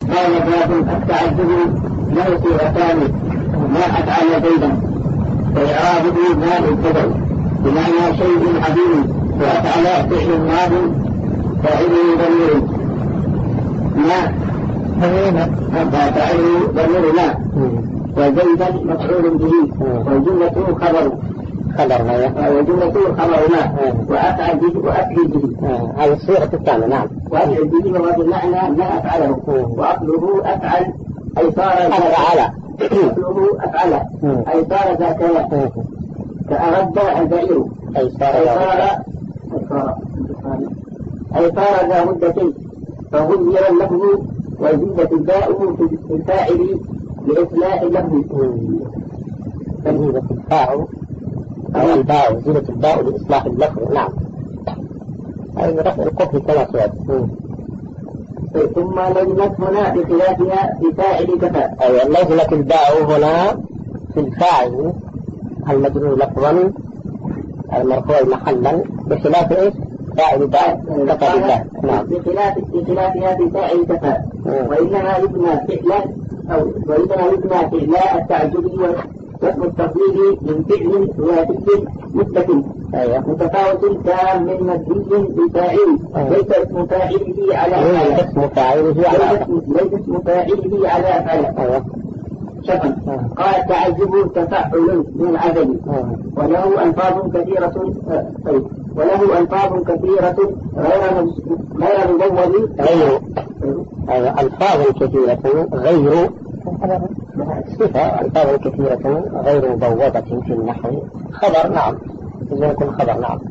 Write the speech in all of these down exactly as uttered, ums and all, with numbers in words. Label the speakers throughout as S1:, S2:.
S1: قال باب التعجب له صيغتان ما أفعل زيدا وإعرابه ما ابتدأ بمعنى شيء عظيم وأفعل فعل ماض فاعله ضمير ما فاعله ضمير ما وزيدا مفعول به وجملته خبر
S2: خبر ما
S1: وجملته خبر ما وأفعل به وأفعل به
S2: هذه الصيغة الثانية. نعم.
S1: وأفعل به وهذا المعنى ما أفعله وأصله أفعل أي صار
S2: أفعل
S1: أصله أفعل أي صار ذاك كأرد البعير
S2: أي صار
S1: أي صار ذا مدة فغير اللفظ وزيدت الباء في الفاعل لإصلاح اللفظ.
S2: زيدت الباء أو الباء زيدت الباء لإصلاح اللفظ. نعم. أي رفع القفل كما سؤال.
S1: ثم لزمت هنا بخلافها في فاعل كفى.
S2: أي لزمت الباء هنا في الفاعل المجرور لفظا المرفوع محلا بخلاف إيش؟ فاعل باء كفى بالله. نعم.
S1: بخلاف بخلافها في فاعل كفى وإنما يبنى فعلا أو وإنما يبنى فعلاء التعجب واسم التفضيل من فعل ثلاثي مثبت متفاوت تام من مبني بالفاعل ليس اسم فاعله على أفعل
S2: ليس اسم فاعله على
S1: ليس اسم فاعله على أفعل. شكرا. قال التعجب تفعل من العدد وله ألفاظ كثيرة طيب وله ألفاظ كثيرة غير غير مبوض
S2: غير ألفاظ كثيرة غير صفة ألفاظ كثيرة غير مبوضة في النحو خبر. نعم. إذا يكون خبر. نعم.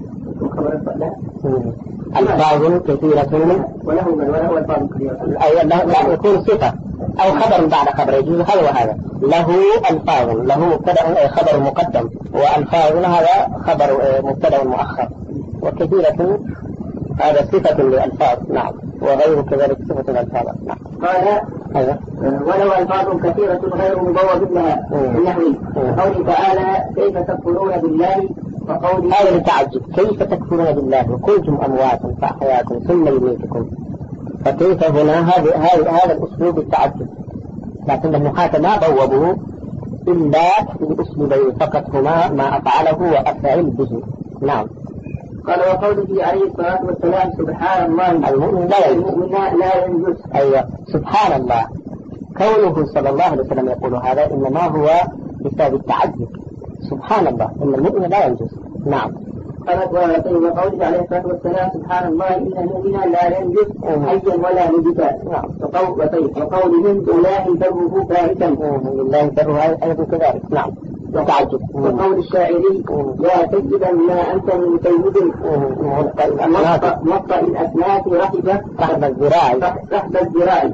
S2: ألفاظ كثيرة
S1: وله وله ألفاظ كثيرة
S2: أي لا يكون صفة أو خبر بعد خبر يجوز هذا وهذا. له ألفاظ له مبتدأ خبر مقدم وألفاظ هذا خبر مبتدأ مؤخر وكثيرة هذا صفة للألفاظ. نعم. وغير كذلك صفة الألفاظ. نعم.
S1: قال
S2: أيوة.
S1: ولو ألفاظ كثيرة غير مبوض لها النحو قوله تعالى كيف تكفرون بالله وقوله
S2: هذا التعجب كيف تكفرون بالله وكنتم أمواتا فأحياكم ثم يميتكم فكيف هنا هذا هذا الأسلوب التعجب لكن النحاة ما بوبوا إلا بأسلوبين فقط هما ما أفعله وأفعل به. نعم.
S1: قال وقوله عليه الصلاة والسلام سبحان الله
S2: المؤمن لا
S1: المؤمن لا ينجس.
S2: أيوة. سبحان الله كونه صلى الله عليه وسلم يقول هذا إنما هو بسبب التعجب. سبحان الله إن المؤمن لا ينجس. نعم.
S1: قالت وقوله عليه الصلاة والسلام سبحان الله إن المؤمن لا ينجس حيا ولا نجسا.
S2: نعم.
S1: وقولهم الله بره فاحشا
S2: الله بره أيضا كذلك. نعم. تعجب.
S1: وقول الشاعري يا سيدا ما أنت من سيد موطأ الأسناف رحبة
S2: رحب الذراع
S1: رحب الذراع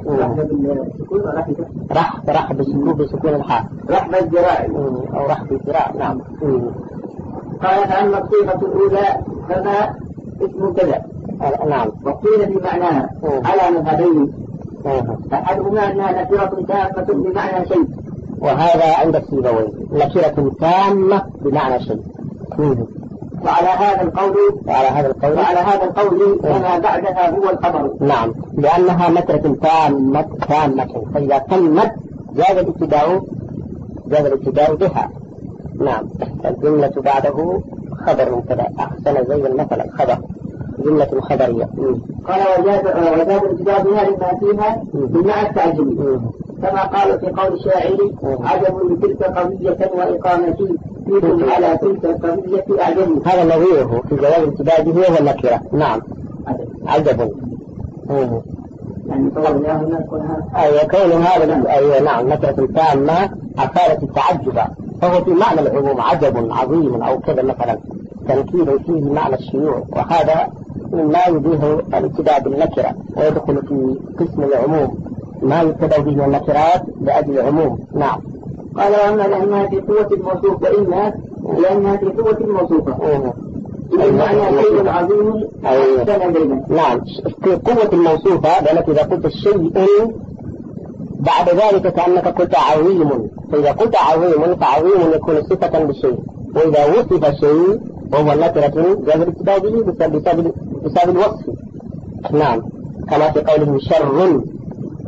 S2: رحب رحب بالسكون بسكون الحاء
S1: رحب الذراع
S2: أو رحب الذراع. نعم.
S1: قال فأما الصيغة الأولى فما اسم كذا.
S2: نعم.
S1: وقيل بمعناها على مذهبين أحدهما أنها نكرة تامة بمعنى شيء
S2: وهذا عند السيبوين نكرة تامة بمعنى شيء.
S1: وعلى هذا القول
S2: وعلى هذا القول
S1: وعلى هذا القول وما بعدها هو الخبر.
S2: نعم. لأنها نكرة تامة تامة فإذا تمت جاز الابتداء جاز الابتداء بها. نعم. الجملة بعده خبر مبتدأ أحسن زي مثلا خبر جملة خبرية.
S1: قال وجاز وجاز الابتداء بها لما فيها بمعنى التعجب كما قال في قول الشاعر عجب لتلك قضية وإقامتي فيكم على تلك القضية أعجب.
S2: هذا نظيره في جواز الابتداء به هو النكرة. نعم. عجب.
S1: يعني طول يا هنا
S2: أي كون هذا أي نعم نكرة تامة أثارت التعجب فهو في معنى العموم عجب عظيم أو كذا مثلا تنكير فيه معنى الشيوع وهذا مما يبيه الابتداء بالنكرة ويدخل في قسم العموم ما يبتدأ به النكرات لأجل العموم. نعم.
S1: قال وأما لأنها في قوة الموصوف وإما لأنها في قوة الموصوفة المعنى شيء عظيم أحسن بينا.
S2: نعم. في قوة الموصوفة لأنك إذا قلت الشيء بعد ذلك كأنك قلت عظيم فإذا قلت عظيم فعظيم يكون صفة بالشيء وإذا وصف شيء وهو النكرة جاز الابتداء به بسبب بسبب الوصف. نعم. كما في قوله شر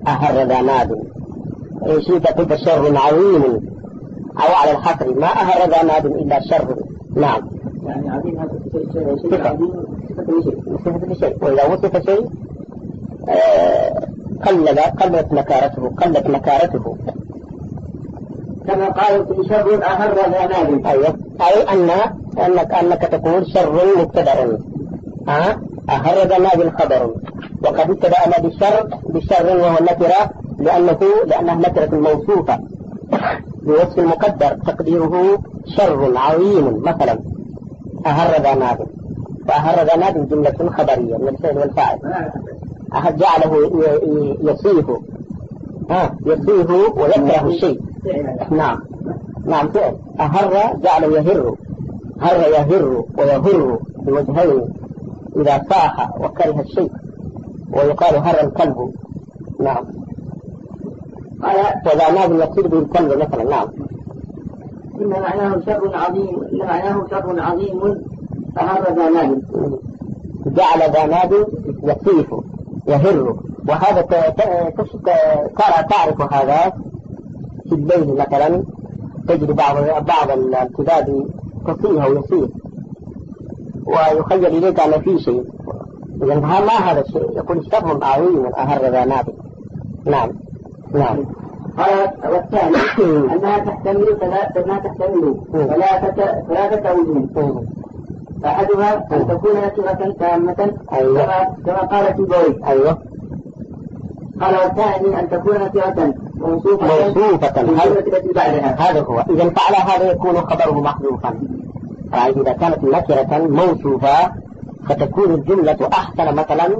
S2: أهر ذا ناد، إن شئت قلت شر عظيم، أو على الحصر ما أهر ذا ناد إلا شر. نعم.
S1: يعني عظيم هذا شيء عظيم صفة لشيء.
S2: صفة لشيء، وإذا وصف شيء آه قلل قلت نكارته قلت نكارته.
S1: كما قال في شر أهر ذا ناد.
S2: أيوة، أي أن أنك أنك تقول شر مبتدأ، ها أهر ذا ناد خبر، وقد ابتدأنا بالشر بالشر وهو النكرة لأنه لأنها نكرة موصوفة بوصف المقدر تقديره شر عظيم مثلا أهر ذا ناد، فأهر ذا ناد جملة خبرية من الفعل والفاعل. أحد جعله يصيح، ها يصيح ويكره الشيء. نعم نعم فعل. أهر جعله يهر، هر يهر ويهر بوجهين إذا صاح وكره الشيء، ويقال هر الكلب. نعم. وذا ناد يقصد به الكلب مثلا. نعم.
S1: إن معناه شر عظيم، إن معناه شر عظيم فهر ذا ناد.
S2: جعل ذا ناد يصيح يهر، وهذا ترى تعرف هذا في الليل مثلا، تجد بعض بعض الكلاب تصيح ويصيح ويخيل إليك أن في شيء، إذا ما هذا الشيء، يقول شر عظيم أهر ذا ناد. نعم نعم.
S1: قال والثاني أنها تحتمل ثلاثة تحتمل ثلاثة ثلاثة وجوه، أحدها أن تكون نكرة تامة.
S2: أيوة.
S1: كما قال سيبويه.
S2: أيوة.
S1: قال والثاني أن تكون نكرة موصوفة
S2: هذا هو. إذا فعل هذا يكون خبره محذوفا. إذا كانت نكرة موصوفة فتكون الجملة أحسن مثلا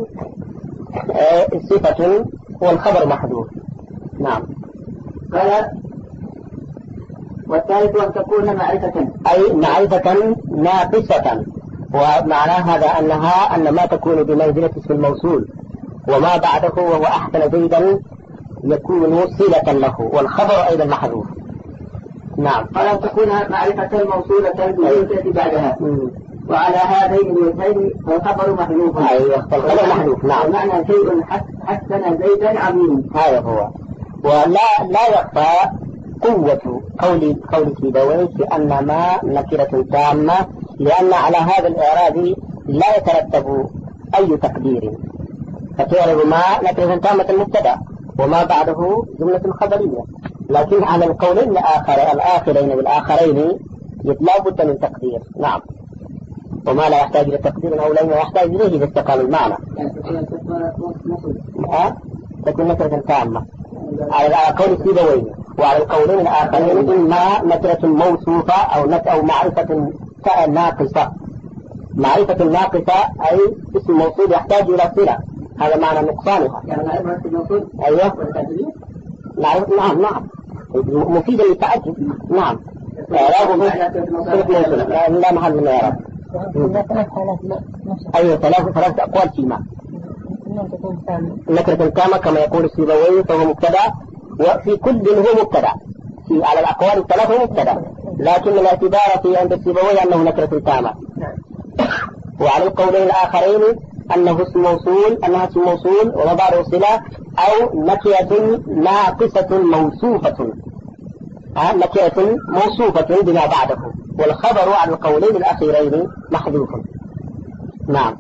S2: صفة والخبر محذوف. نعم.
S1: قال والثالث أن تكون معرفة،
S2: أي معرفة ناقصة، ومعنى هذا أنها أن ما تكون بمنزلة اسم الموصول وما بعده وهو أحسن زيدا يكون صلة له، والخبر أيضا محذوف. نعم.
S1: قال أن تكون معرفة موصولة بالجملة بعدها، وعلى هذين الوجهين فالخبر محذوف.
S2: أيوة فالخبر محذوف. نعم.
S1: ومعنى شيء حسن زيدا عظيم.
S2: هذا هو. ولا لا يخفى قوة قول قول سيبويه أن ما نكرة تامة، لأن على هذا الإعراب لا يترتب أي تقدير، فتعرب ما نكرة تامة المبتدأ وما بعده جملة خبرية، لكن على القولين الآخر الآخرين بالآخرين لا بد من تقدير. نعم. وما لا يحتاج إلى تقدير أو لا يحتاج إليه إذا استقام المعنى. ها تكون نكرة تامة على قول سيبويه، وعلى القولين الآخرين إما نكرة موصوفة أو نك أو معرفة ناقصة. معرفة ناقصة أي اسم موصول يحتاج إلى صلة، هذا معنى نقصانها.
S1: يعني معرفة الموصول.
S2: أيوة. معرفة. نعم نعم مفيدة للتعجب. نعم. إعراب صلة لا لا محل من الإعراب. أيوة ثلاث ثلاث أقوال فيما نكرة تامة كما يقول السيبويه فهو مبتدأ، وفي كل هو مبتدأ في على الأقوال الثلاثة مبتدأ، لكن الاعتبار في عند السيبويه أنه نكرة تامة. وعلى القولين الآخرين أنه اسم موصول أنها اسم موصول وما بعده صلة، أو نكرة ناقصة موصوفة، نكرة موصوفة بما بعده، والخبر على القولين الأخيرين محذوف. نعم.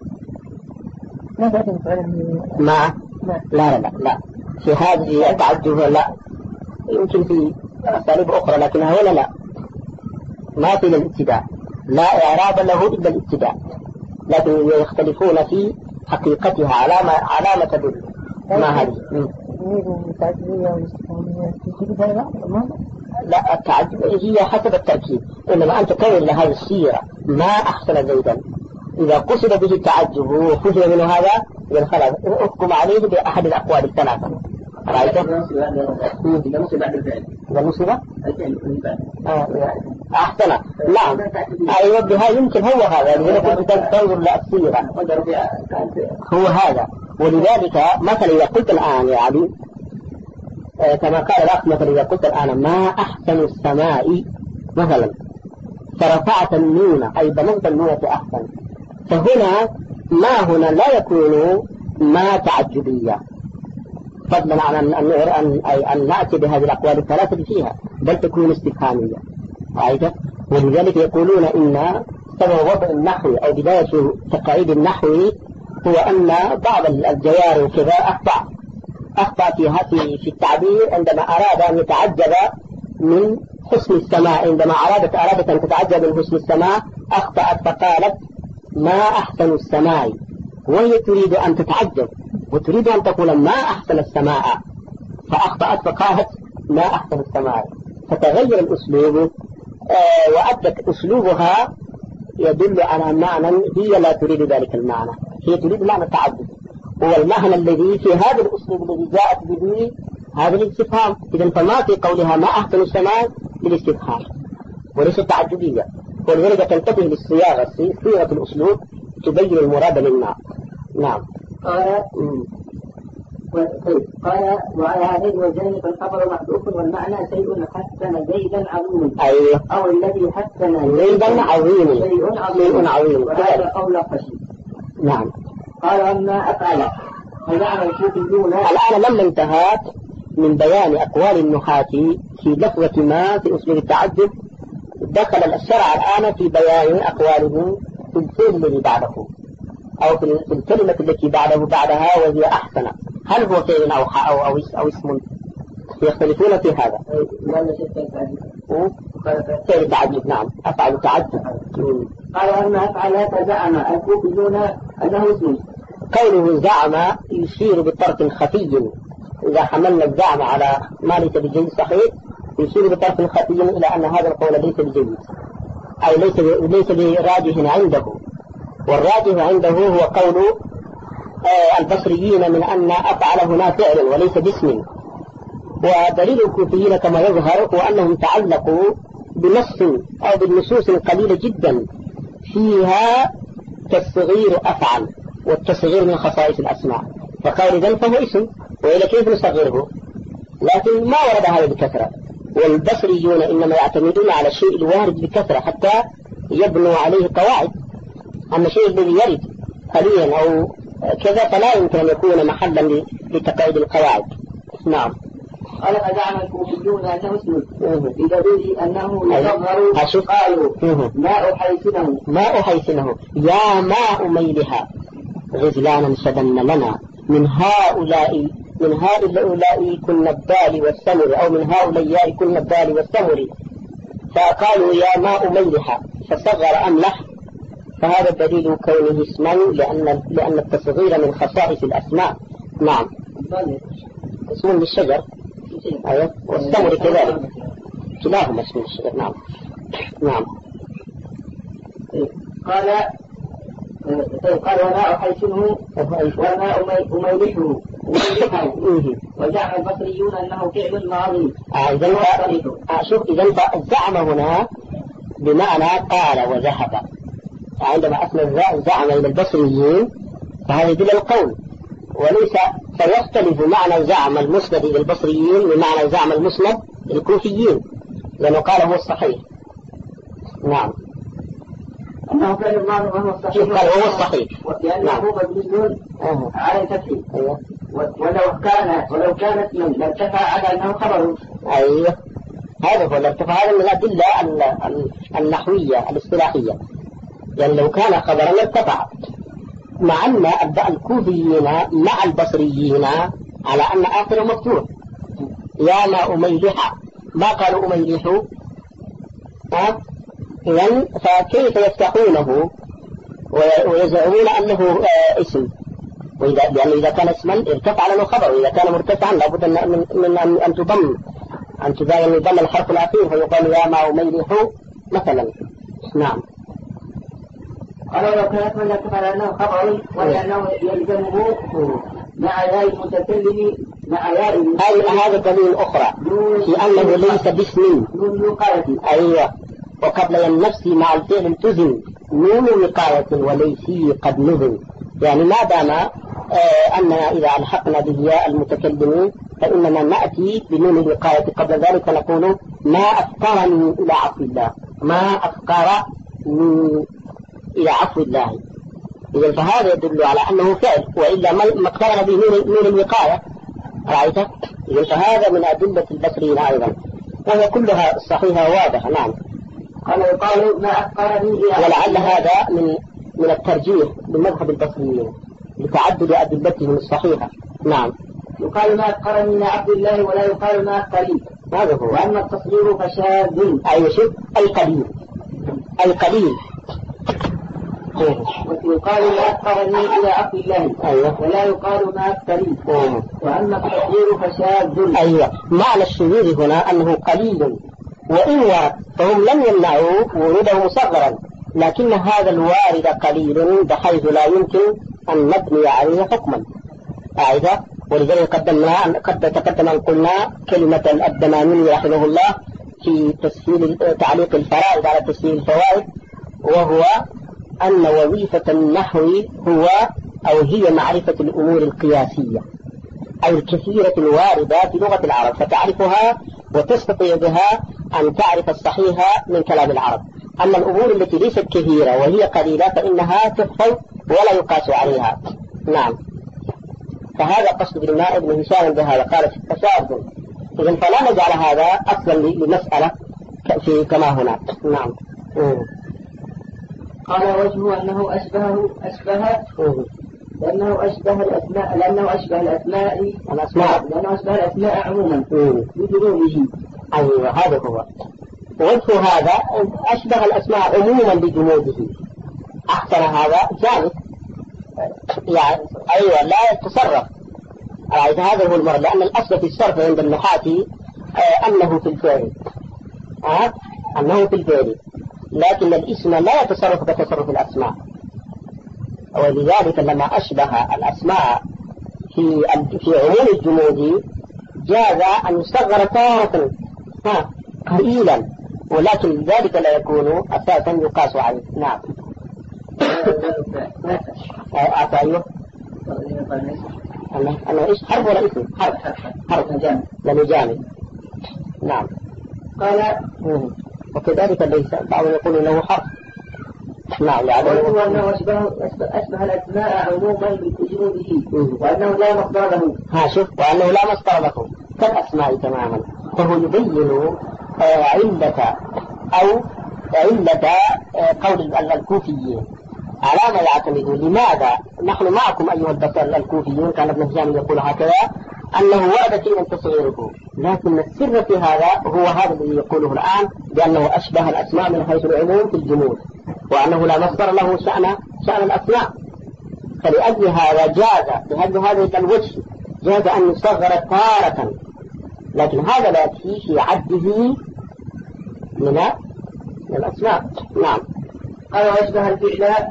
S2: ما لا لا لا لا في هذه التعجب لا، يمكن في أساليب أخرى لكنها هنا لا، ما في الابتداء، لا إعراب له إلا الابتداء، لكن يختلفون في حقيقتها علامة علامة تدل. ما هذه؟ لا التعجب هي حسب التركيب، إنما أنت كون لهذه السيرة ما أحسن زيدا، إذا قصد به التعجب وفهم منه هذا خلاص أحكم عليه بأحد الأقوال الثلاثة. رأيته؟
S1: إذا نصب بعد الفعل.
S2: إذا نصب؟
S1: الفعل.
S2: آه أحسن. نعم. أيوة بها يمكن هو هذا اللي كنت تنظر للسيرة هو هذا. ولذلك مثلا إذا قلت الآن يا علي آه كما قال الأخ مثلا إذا قلت الآن ما أحسن السماء مثلا فرفعت النون أي بلغت النون أحسن، فهنا ما هنا لا يكون ما تعجبية، فضلا عن أن أن أن نأتي بهذه الأقوال الثلاثة فيها، بل تكون استفهامية. عايزة، ولذلك يقولون إن سبب وضع النحو أو بداية تقاعيد النحو هو أن بعض الجوار وكذا أخطأ أخطأ فيها في في التعبير عندما أراد أن يتعجب من حسن السماء. عندما أرادت أرادت أن تتعجب من حسن السماء أخطأت فقالت ما أحسن السماء، وهي تريد أن تتعجب وتريد أن تقول ما أحسن السماء، فأخطأت فقالت ما أحسن السماء، فتغير الأسلوب. آه وأدت أسلوبها يدل على معنى هي لا تريد ذلك المعنى، هي تريد معنى التعجب، هو المعنى الذي في هذا الأسلوب الذي جاءت به هذا الاستفهام. إذا فما في قولها ما أحسن السماء بالاستفهام وليس تعجبية، ولذلك تنتبه للصياغة، صيغة الأسلوب تبين المراد منها. نعم.
S1: قال قال وعلى هذين الوجهين فالخبر محذوف والمعنى شيء حسن زيدا عظيم.
S2: أيوه.
S1: أو الذي حسن
S2: زيدا عظيم
S1: شيء عظيم,
S2: عظيم.
S1: وهذا قول خشي.
S2: نعم.
S1: قال أما أفعل فزعم الكوفيون.
S2: الآن لما انتهت من بيان أقوال النحاة في لفظة ما في أسلوب التعجب، دخل الشرع الآن في بيان أقوالهم في الفعل الذي بعده أو في الكلمة التي بعده بعدها وهي أحسن. هل هو فعل أو أو أو, أو اسم؟ يختلفون في هذا. فعل تعجب. نعم. أفعل تعجب.
S1: قال أما أفعل فزعم الكوفيون أنه اسم.
S2: قوله زعم يشير بطرف خفي، إذا حملنا الزعم على ما ليس بجيد صحيح يشير بطرف خفي إلى أن هذا القول ليس بجيد، أي ليس ليس براجح عنده. والراجح عنده هو قول البصريين من أن أفعل هنا فعل وليس باسم. ودليل الكوفيين كما يظهر هو أنهم تعلقوا بنص أو بالنصوص قليلة جدا فيها تصغير أفعل، والتصغير من خصائص الأسماء، فقال إذن فهو اسم، وإلى كيف نصغره؟ لكن ما ورد هذا بكثرة، والبصريون إنما يعتمدون على الشيء الوارد بكثرة حتى يبنوا عليه قواعد. أما الشيء الذي يرد قليلا أو كذا فلا يمكن أن يكون محلا لتقاعد القواعد. نعم.
S1: قال فزعم الكوفيون أنه اسم بدليل أنه يظهر. قالوا ماء حيثنه
S2: ماء حيثنه يا ماء ميلها غزلانا شدن لنا من هؤلاء من هؤلاء كن الدال والسمر، أو من هؤلاء كن الدال والسمر، فقالوا يا ماء ميلها فصغر أملح، فهذا الدليل كونه اسما لأن لأن التصغير من خصائص الأسماء. نعم. اسم للشجر. أيوة. والسمر كذلك، كلاهما اسم للشجر. نعم. نعم.
S1: قال قال وماء حيثنه وماء أميلحه وزعم البصريون أنه فعل ماضي.
S2: إذن شوف، إذن الزعم هنا بمعنى قال وذهب. عندما أسند الزعم إلى البصريين فهذا يدل القول، وليس فيختلف معنى زعم المسند إلى البصريين ومعنى زعم المسند للكوفيين، لأنه قال هو الصحيح. نعم.
S1: أنه فعل الماضي وهو الصحيح.
S2: قال هو الصحيح.
S1: لأنه مبني على الفتح. ولو كان ولو كانت من لارتفع على أنه خبر.
S2: أيوه. هذا هو الارتفاع، هذا من الأدلة النحوية الاصطلاحية، يعني لو كان خبرا لارتفع، مع أن الكوفيين مع البصريين على أن آخره مفتوح. يا ما أميلح، ما قالوا أميلح. إذن فكيف يفتحونه ويزعمون أنه اسم؟ وإذا يعني إذا كان اسما ارتفع له خبر، وإذا كان مرتفعا لابد من من أن تضم أن تبين يضم الحرف الأخير فيقال يا ما أميلح مثلا. نعم.
S1: قال لو كانت من ارتفع لأنه خبر ولأنه يلزمه مع ياء المتكلم مع ياء.
S2: هذا دليل أخرى في أنه ليس باسم. أيوة. وقبل النفس مع الفعل التزم نون وقاية وليس قد نزل، يعني ما دام آه أننا إذا ألحقنا به المتكلمين فإننا نأتي بنون الوقاية قبل ذلك نقول ما أفقرني إلى عفو الله، ما أفقرني إلى عفو الله. إذا فهذا يدل على أنه فعل، وإلا ما اقترن به نون الوقاية رأيت؟ فهذا من أدلة البصريين أيضا، وهي كلها صحيحة واضحة. نعم.
S1: قال يقال ما أفقرني إلى
S2: ولعل هذا من من الترجيح بالمذهب البصريين لتعدد أدلتهم الصحيحة. نعم.
S1: يقال ما أفقرني إلى عبد الله ولا يقال ما أفقري،
S2: هذا هو.
S1: وأما التصغير فشاذ.
S2: أي شيء القليل القليل.
S1: ويقال ما أفقرني إلى عبد الله
S2: أيوة.
S1: ولا يقال ما أفقري، وأما التصغير فشاذ.
S2: أيوة. معنى الشذوذ هنا أنه قليل، وإن ورد فهم لم يمنعوا وروده مصغرا، لكن هذا الوارد قليل بحيث لا يمكن أن نبني عليه حكما. أعيدا. ولذلك قدمنا قد تقدم أن قلنا كلمة الدمامي رحمه الله في تسهيل تعليق الفرائض على تسهيل الفوائد، وهو أن وظيفة النحو هو أو هي معرفة الأمور القياسية أي الكثيرة الواردة في لغة العرب، فتعرفها وتستطيع بها أن تعرف الصحيح من كلام العرب. أما الأمور التي ليست كثيرة وهي قليلة فإنها تحفظ ولا يقاس عليها. نعم. فهذا قصد بالماء ابن هشام بهذا، قال فشاذ. إذن فلا نجعل هذا أصلا لمسألة في كما هناك. نعم. مم.
S1: قال وجهه أنه أشبه أشبه لأنه أشبه الأسماء لأنه أشبه الأسماء
S2: الأسماء
S1: لأنه أشبه الأسماء عموما بجموده.
S2: أيوة هذا هو وجه هذا، أشبه الأسماء عموما بجموده. أحسن هذا جانب يعني أيوة لا يتصرف. هذا هو المرض، لأن الأصل في الصرف عند النحاة أنه في الفعل أه؟ أنه في الفعل، لكن الاسم لا يتصرف كتصرف الأسماء. ولذلك لما أشبه الأسماء في في عموم الجمود جاز أن يصغر تارة قليلا، ولكن ذلك لا يكون أساسا يقاس عليه. نعم. أعطيه أنا إيش حرف ولا اسم؟ حرف حرف جامد لأنه جامد. نعم.
S1: قال
S2: وكذلك ليس بعض يقول إنه حرف. نعم.
S1: وهو أنه أشبه أشبه الأسماء عموما بجموده، وأنه لا مصدر له.
S2: ها شوف، وأنه لا مصدر له كالأسماء تماما. فهو يبين علة أو علة قول الكوفيين على ما يعتمدون. لماذا نحن معكم أيها البصر الكوفيون؟ كان ابن هشام يقول هكذا أنه ورد فينا تصغيره، لكن السر في هذا هو هذا الذي يقوله الآن، بأنه أشبه الأسماء من حيث العموم في الجمود، وأنه لا مصدر له شأن شأن الأسماء. فلأجل هذا جاز بهذا هذا الوجه جاز أن يصغر تارة، لكن هذا لا يكفي في عده من الأسماء. نعم.
S1: قال وأشبه الفعل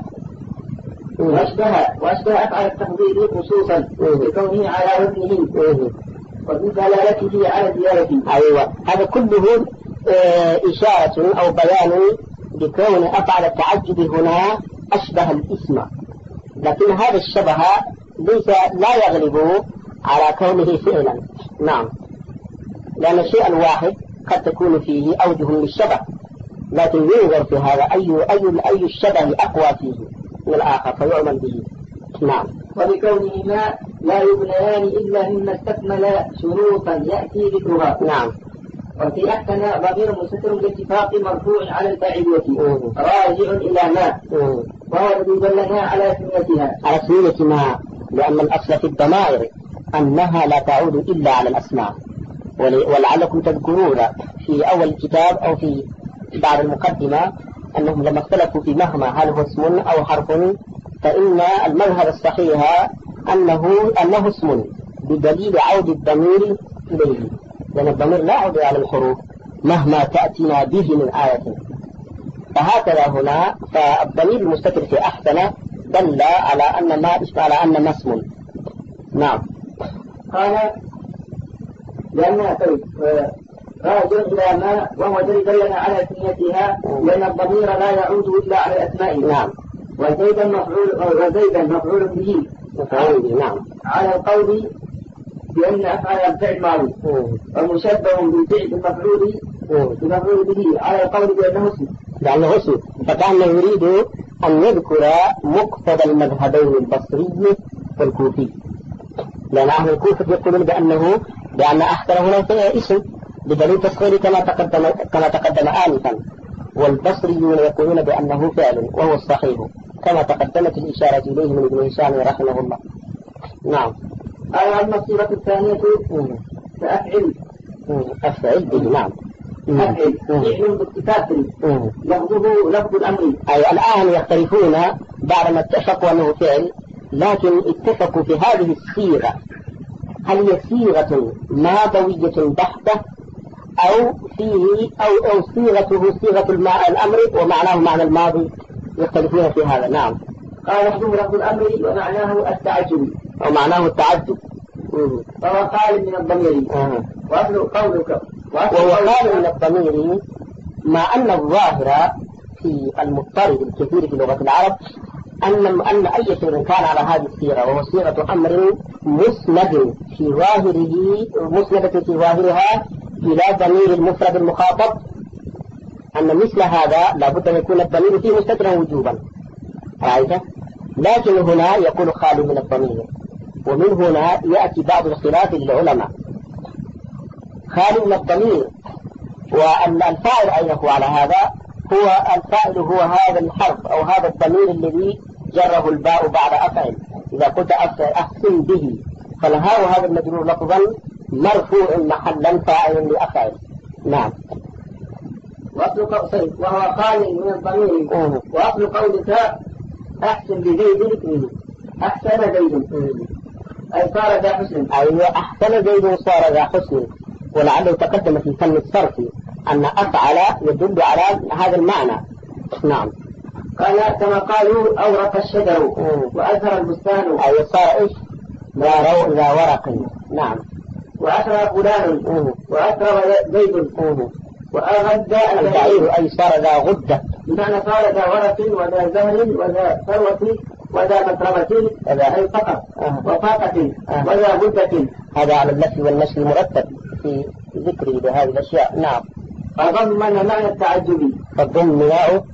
S1: وأشبه وأشبه أفعل التفضيل خصوصا بكونه على وزنه وبدلالته على زيادته.
S2: أيوة هذا كله إشارة أو بيان بكون أفعل التعجب هنا أشبه الاسم، لكن هذا الشبه ليس لا يغلب على كونه فعلا. نعم. لأن الشيء الواحد قد تكون فيه أوجه للشبه، لكن ينظر في هذا أي أي أي الشبه أقوى فيه من الآخر فيعمل به. نعم.
S1: وبكونهما لا يبنيان إلا مما استكمل شروطا يأتي ذكرها.
S2: نعم.
S1: وفي أحسن ضمير مستتر باتفاق مرفوع على الباعدية راجع إلى ما، وهو الذي دلنا على سنتها
S2: على سنة ما، لأن الأصل في الضمائر أنها لا تعود إلا على الأسماء. ولعلكم تذكرون في أول الكتاب أو في بعد المقدمة أنهم لما اختلفوا في مهما هل هو اسم أو حرف، فإن المذهب الصحيح أنه أنه اسم بدليل عود الضمير إليه، لأن الضمير لا يعود على الحروف مهما تأتينا به من آية. فهكذا هنا فالضمير المستتر في أحسن دل على أن ما على أن ما اسم. نعم.
S1: قال لأنها طيب راجع إلى ما، وهو دلنا على سنيتها، لأن الضمير لا يعود إلا على الأسماء.
S2: نعم.
S1: وزيدا مفعول وزيدا مفعول به
S2: مفعول به. نعم.
S1: على القول بأن أفعال الفعل معروف، ومشبه بالفعل المفعول المفعول به على القول بأنه اسم،
S2: لأنه اسم. فكان يريد أن يذكر مقتضى المذهبين البصري والكوفي، لأن أهل الكوفة يقولون بأنه بأن أحسن هنا اسم بدليل تصغير كما تقدم كما تقدم آنفا، والبصريون يقولون بأنه فعل وهو الصحيح كما تقدمت الإشارة إليه من ابن هشام رحمه الله. نعم.
S1: أما الصيغة الثانية فأفعل
S2: أفعل به. نعم.
S1: أفعل فعل باتصاف لفظه لفظ الأمر.
S2: أي الآن يختلفون بعدما اتفقوا أنه فعل، لكن اتفقوا في هذه الصيغة هل هي صيغة ماضوية بحتة أو فيه أو أو صيغته صيغة الأمر ومعناه معنى الماضي، يختلفون في هذا. نعم.
S1: قال لفظه لفظ الأمر ومعناه التعجب
S2: ومعناه التعجب،
S1: فهو قال من الضمير. وأصل قولك
S2: وهو قال من الضمير، مع أن الظاهر في المضطرد الكثير في لغة العرب أن أن أي شيء كان على هذه الصيغة وهو صيغة أمر مسند في ظاهره مسندة في ظاهرها إلى ضمير المفرد المخاطب، أن مثل هذا لابد أن يكون الضمير فيه مستترا وجوبا. رأيت؟ لكن هنا يقول خالي من الضمير، ومن هنا يأتي بعض الخلاف للعلماء. خالي من الضمير والفاعل أين هو على هذا؟ هو الفاعل هو هذا الحرف أو هذا الضمير الذي جره الباء بعد أفعل. إذا قلت أحسن به فالهاء هذا المجرور لفظا مرفوع محلا فاعل لأفعل. نعم.
S1: وأصل قوسين وهو خالي من الضمير. وأصل قولك أحسن بزيد أحسن زيد أي صار ذا حسن.
S2: أيوة أحسن زيد صار ذا حسن. ولعله تقدم في فن الصرف أن أفعل يدل على هذا المعنى. نعم.
S1: قال كما قالوا أورق الشجر وأزهر البستان
S2: أي صار إيش ذا رو ذا ورق. نعم.
S1: وأسرى فلان وأسرى زيد وأغدى
S2: البعير أي صار ذا غدة،
S1: بمعنى صار ذا ورق وذا زهر وذا ثروة وذا مكرمة أي فقط وفاقة وذا غدة.
S2: هذا على اللف والنشر مرتب في ذكره لهذه الأشياء. نعم.
S1: فضمن معنى التعجبي
S2: فضمن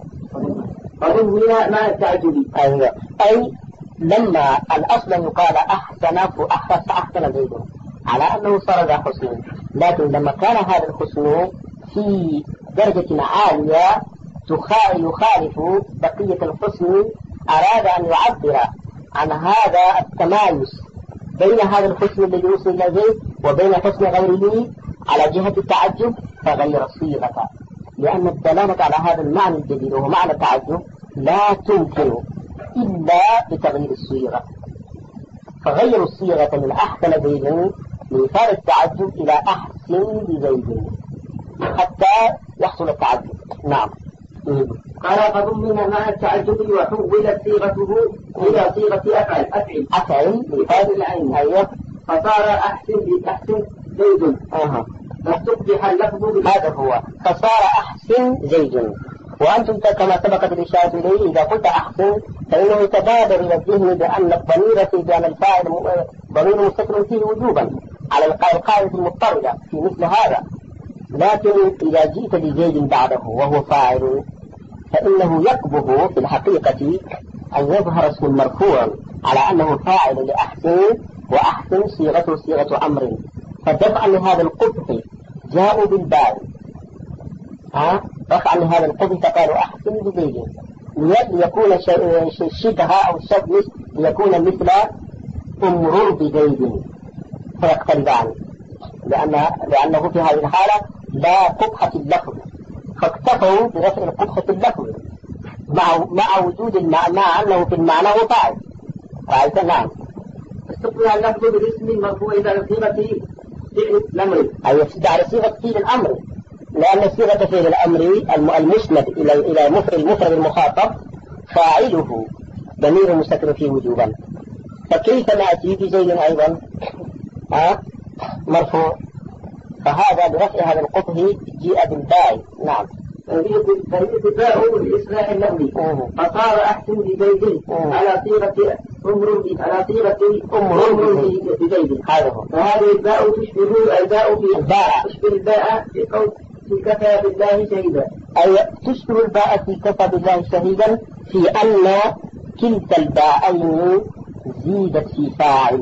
S1: فضمن معنى التعجبي.
S2: أيوة. أي لما الأصل يقال أحسن فأحسن أحسن زيد على أنه صار ذا حسن، لكن لما كان هذا الحسن في درجة عالية يخالف بقية الحسن، أراد أن يعبر عن هذا التمايز بين هذا الحسن الذي وصل إلى زيد وبين حسن غيره على جهة التعجب فغير الصيغة، لأن الدلالة على هذا المعنى الجديد وهو معنى التعجب لا تمكن إلا بتغيير الصيغة، فغير الصيغة من أحسن زيد من إثار التعجب إلى أحسن بزيد حتى يحصل التعجب. نعم.
S1: قال فضمن معنى التعجب وحولت صيغته إلى صيغة أفعل أفعل
S2: أفعل
S1: بهذه العين.
S2: أيوة.
S1: فصار أحسن بأحسن زيد.
S2: أها.
S1: فاستقبح اللفظ.
S2: هذا هو فصار أحسن زيد. وأنتم كما سبقت الإشارة إليه إذا قلت أحسن فإنه يتبادر إلى الذهن بأن الضمير في بأن الفاعل ضمير مستتر فيه وجوبا على القاعدة المضطردة في مثل هذا. لكن إذا جئت بزيد بعده وهو فاعل فإنه يقبه في الحقيقة أن يظهر اسم المرفوع على أنه فاعل لأحسن، وأحسن صيغته صيغة أمر، فدفعا لهذا القبح جاءوا بالباء ها رفعا لهذا القبح فقالوا أحسن بزيد ليكون شبه أو شبه ليكون مثل أمرر بزيد فيقتربان، لأن لأنه في هذه الحالة لا قبحة اللفظ، فاكتفوا برفع القبحة اللفظ مع مع وجود المعنى مع أنه في المعنى هو فاعل. رأيت؟ نعم.
S1: استقبل اللفظ بالاسم المرفوع إلى صيغة فعل الأمر.
S2: أي على صيغة فعل الأمر، لأن صيغة فعل الأمر المسند إلى إلى مفرد المفرد المخاطب فاعله ضمير مستتر فيه وجوبا، فكيف نأتي بزيد أيضا ها مرفوع؟ فهذا برفع هذا القبح جيء بالباء. نعم.
S1: فالاتباع لإصلاح اللفظ فصار أحسن بزيد على صيغة أمر على صيغة أمر بزيد.
S2: هذا هو.
S1: فهذه الباء تشبه الباء في الباء تشبه الباء في قول في كفى بالله شهيدا،
S2: أي تشبه الباء في كفى بالله شهيدا في أن كلتا الباءين زيدت في فاعل،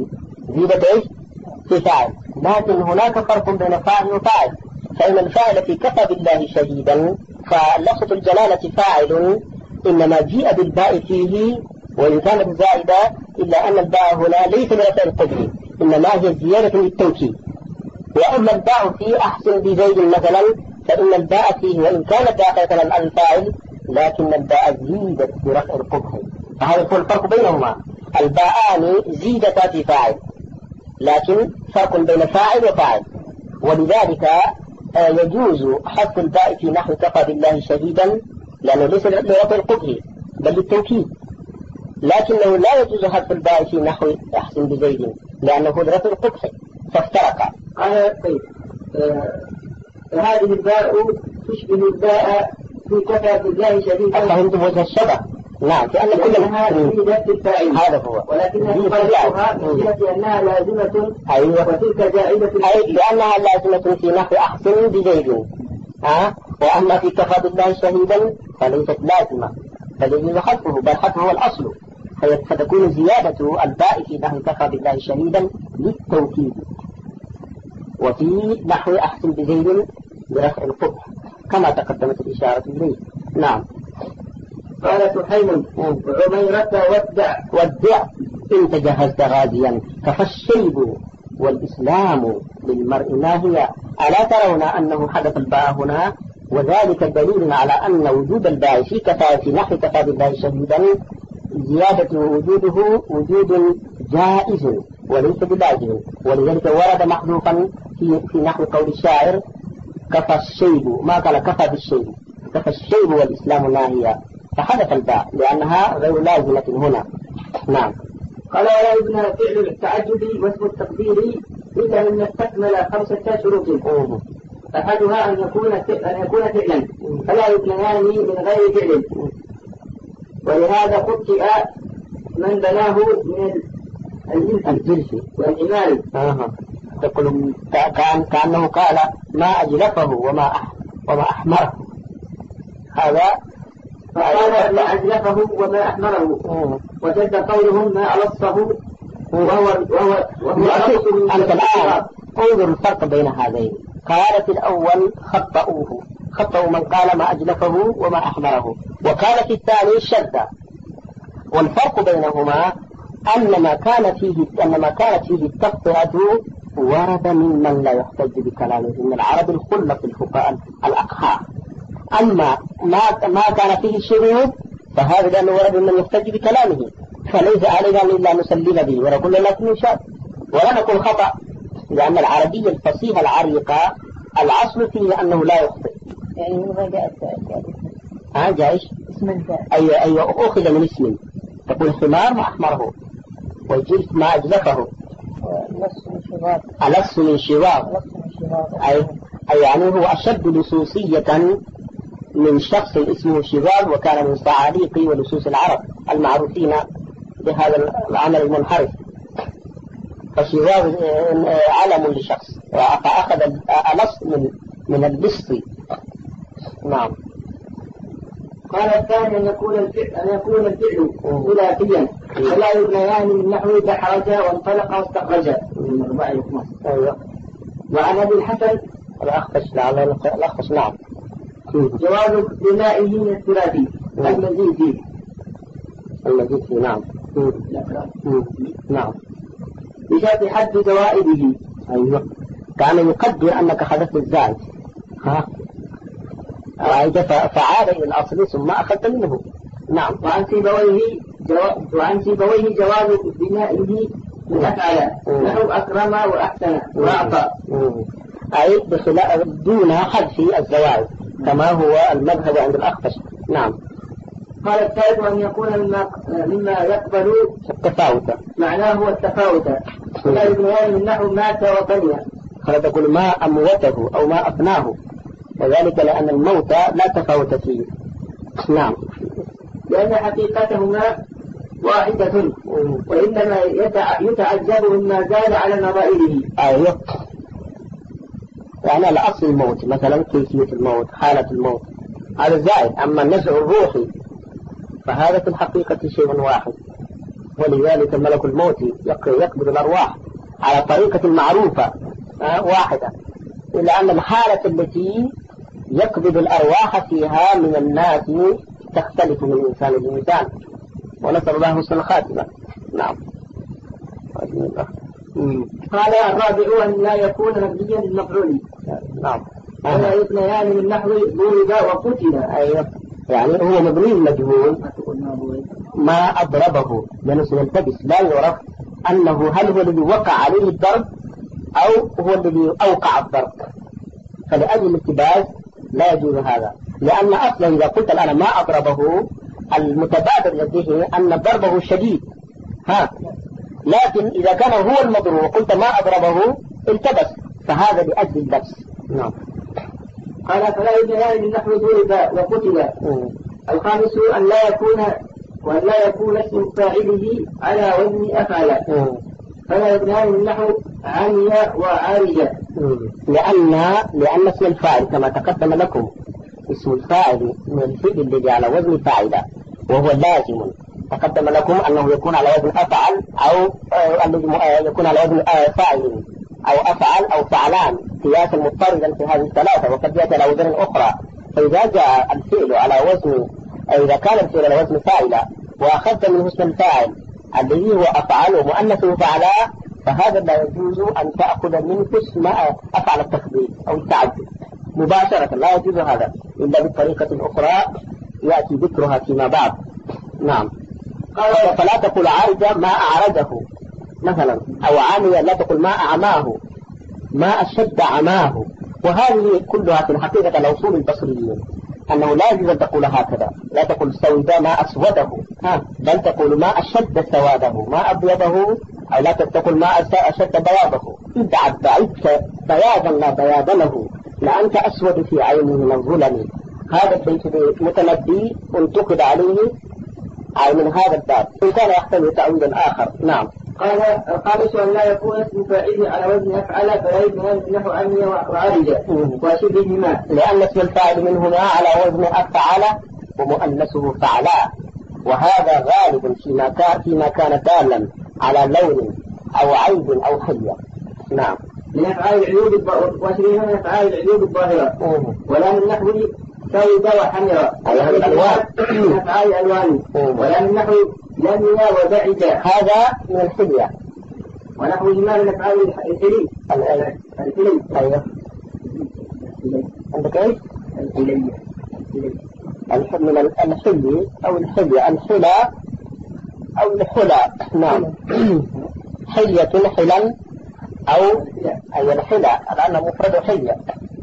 S2: زيدت إيش في فاعل، لكن هناك فرق بين فاعل وفاعل، فإن الفاعل في كفى بالله شهيدا فلفظ الجلالة فاعل إنما جيء بالباء فيه وإن كانت زائدة، إلا أن الباء هنا ليس لرفع القدر، إنما هي زيادة للتوكيد. وأما الباء في أحسن بزيد مثلا فإن الباء فيه وإن كانت داخلة على الفاعل لكن الباء زيدت برفع القبح، فهذا هو الفرق بينهما. الباءان زيدتا في فاعل، لكن فرق بين فاعل وفاعل، ولذلك يجوز حذف الباء في نحو كفى بالله شهيدا لأنه ليس لرفع القبح بل للتوكيد، لكنه لا يجوز حذف الباء في نحو أحسن بزيد لأنه لرفع القبح، فافترقا.
S1: قال طيب آه هذه الباء تشبه الباء في كفى بالله شديدا.
S2: فهمتم وجه الشبه؟ نعم، لأن
S1: كلها زيدت الفاعل
S2: هذا هو،
S1: ولكنها تفرقها من جهة أنها لازمة.
S2: أيوة.
S1: وتلك زائدة
S2: أي لأنها لازمة في نحو أحسن بزيد، ها، وأما في كفى بالله شهيدا فليست لازمة، فليس حذفه، بل حذفه هو الأصل، فتكون زيادة الباء في نحو كفى بالله شهيدا للتوكيد، وفي نحو أحسن بزيد برفع القبح كما تقدمت الإشارة إليه. نعم.
S1: قال سحيم وعميرة ودع
S2: ودع إن تجهزت غازيا كفى الشيب والإسلام للمرء ناهيا. ألا ترون أنه حدث الباء هنا، وذلك دليل على أن وجود الباء في كفى في نحو كفى بالله شهيدا زيادة وجوده وجود جائز وليس بلازم، ولذلك ورد محذوفا في في نحو قول الشاعر كفى الشيب، ما قال كفى بالشيب، كفى الشيب والإسلام ناهيا، فحدث الباء لأنها غير لازمة هنا. نعم.
S1: قال ولا يبنى فعل التعجب واسم التقدير إلا أن يستكمل خمسة شروط، أحدها أن يكون أن يكون فعلا فلا يبنيان من غير فعل، ولهذا خطئ من بناه من الجلف والإمام.
S2: آه. تقول كان كأنه قال ما أجلفه وما وما أحمره، هذا
S1: فقال لا أجلفه وما أحمره، وجد قولهم ما ألصه وهو وهو وهو
S2: أنت الآن انظر الفرق بين هذين. قال في الأول خطأوه، خطأوا من قال ما أجلفه وما أحمره، وكان في الثاني شذ، والفرق بينهما أن ما كان فيه أن ما كانت فيه التقطعة ورد ممن لا يحتج بكلامه من العرب الخلة الفقهاء الأقحاء، أما ما ما كان فيه شذوذ فهذا لأنه ورد ممن يحتج بكلامه، فليس علينا إلا نسلم به ونقول لكنه شاذ ولا نقول خطأ، لأن العربية الفصيحة العريقة الأصل فيه أنه لا يخطئ.
S3: يعني ما جاءت
S2: ها جايش
S3: اسم الجاء
S2: أي أي أخذ من اسم، تقول حمار ما أحمره، والجلد ما أجلفه،
S3: لص من شباب
S2: ألص من شباب،
S3: لص من شباب
S2: أي أي يعني هو أشد لصوصية من شخص اسمه شباب، وكان من صعاليق ولصوص العرب المعروفين بهذا العمل المنحرف، فشباب علم لشخص فأخذ ألص من من اللص. نعم.
S1: قال الثاني أن يكون الفعل أن يكون الفعل ثلاثيا فلا يبنيان من نحو دحرج وانطلق واستخرج من أربع وخمس.
S2: أيوة.
S1: وعن أبي الحسن
S2: الأخفش لعل الأخفش. نعم.
S1: جواز بنائه من الثلاثي المزيد فيه
S2: المزيد فيه. نعم. نعم.
S1: بشرط حد زوائده.
S2: أيوة. كان يقدر أنك حدثت الزائد، ها فعاد إلى الأصل ثم أخذت منه. نعم.
S1: وعن سيبويه جو... وعن سيبويه جواز بنائه من أفعل نحو أكرم وأحسن وأعطى،
S2: أي بخلاف دون حذف الزوائد كما هو المذهب عند الأخفش. نعم.
S1: قال الثالث أن يكون مما مما يقبل
S2: التفاوت،
S1: معناه هو التفاوت، ولا يبنيان من نحو مات وبني،
S2: فلا تقول ما أموته أو ما أفناه، وذلك لأن الموت لا تفاوت فيه. نعم.
S1: لأن حقيقتهما واحدة، وإنما يتعجب مما زال على نظائره.
S2: أيوة. يعني الأصل الموت مثلا كيفية الموت، حالة الموت، هذا زائد. أما النزع الروحي فهذا في الحقيقة شيء واحد، ولذلك ملك الموت يقبض الأرواح على الطريقة المعروفة واحدة، إلا أن الحالة التي يقبض الأرواح فيها من الناس تختلف من إنسان لإنسان، ونسأل الله حسن الخاتمة. نعم.
S1: قال الرابع أن لا يكون مبنيا للمفعول.
S2: نعم.
S1: ولا يبنيان من نحو ضرب وقتل.
S2: أيوه، يعني هو مبني المجهول ما أضربه، لأنه سيلتبس لا يعرف أنه هل هو الذي وقع عليه الضرب أو هو الذي أوقع الضرب، فلأجل الالتباس لا يجوز هذا، لأن أصلا إذا قلت الآن ما أضربه المتبادر لديه أن ضربه شديد، ها، لكن إذا كان هو المضروب وقلت ما أضربه التبس، فهذا لأجل اللبس. نعم.
S1: قال فلا يبنيان من نحو ضرب وقتل. الخامس أن لا يكون وأن لا يكون اسم فاعله على وزن أفعل، فلا يبنيان من نحو عمي وعارج،
S2: لأن لأن اسم الفاعل كما تقدم لكم اسم الفاعل من الفعل الذي على وزن فاعل وهو لازم، تقدم لكم أنه يكون على وزن أفعل أو الذي يكون على وزن فاعل أو أفعل أو فعلان قياسا مضطردا في هذه الثلاثة، وقد يأتي على وزن أخرى. فإذا جاء الفعل على وزن، إذا كان الفعل على وزن فاعل وأخذت منه اسم الفاعل الذي هو أفعل ومؤنثه فعلا، فهذا لا يجوز أن تأخذ منه اسم أفعل التخفيف أو التعدد مباشرة، لا يجوز هذا إلا بالطريقة الأخرى يأتي ذكرها فيما بعد. نعم. قال فلا تقول عارج ما أعرجه مثلا، أو عامي لا تقول ما أعماه، ما أشد عماه، وهذه كلها في الحقيقة الأصول البصريين، أنه لا يجوز أن تقول هكذا، لا تقول سود ما أسوده، ها، بل تقول ما أشد سواده، ما أبيضه، أو لا تقول ما أشد بياضه. إذا بعدت بياضا لا بياض له لأنت أسود في عينه من الظلم. هذا البيت متنبي انتقد عليه من هذا الباب، إن كان يحتمل تأويلا آخر. نعم.
S1: قال الخامس أن لا يكون اسم فاعل على وزن أفعل، فلا يبنيان من نحو عمي وعارج وشبههما،
S2: لأن اسم الفاعل منهما على وزن أفعل ومؤنثه فعلا، وهذا غالب فيما كان فيما كان دالا على لون أو عيب أو حية. نعم.
S1: من أفعال العيوب وشبههما من أفعال العيوب الظاهرة، ولا من نحو سود وحمرة، من أفعال الألوان، ولا من نحو لمي وبعد،
S2: هذا من الحلية،
S1: ونحوهما من أفعال الحلي. الحلي.
S2: أيوه. عندك إيش؟
S1: الحلي.
S2: من الحلي أو الحلية، الحلا أو الحلا. نعم. حلية حلا أو أي الحلا، لأنه مفرد حلية.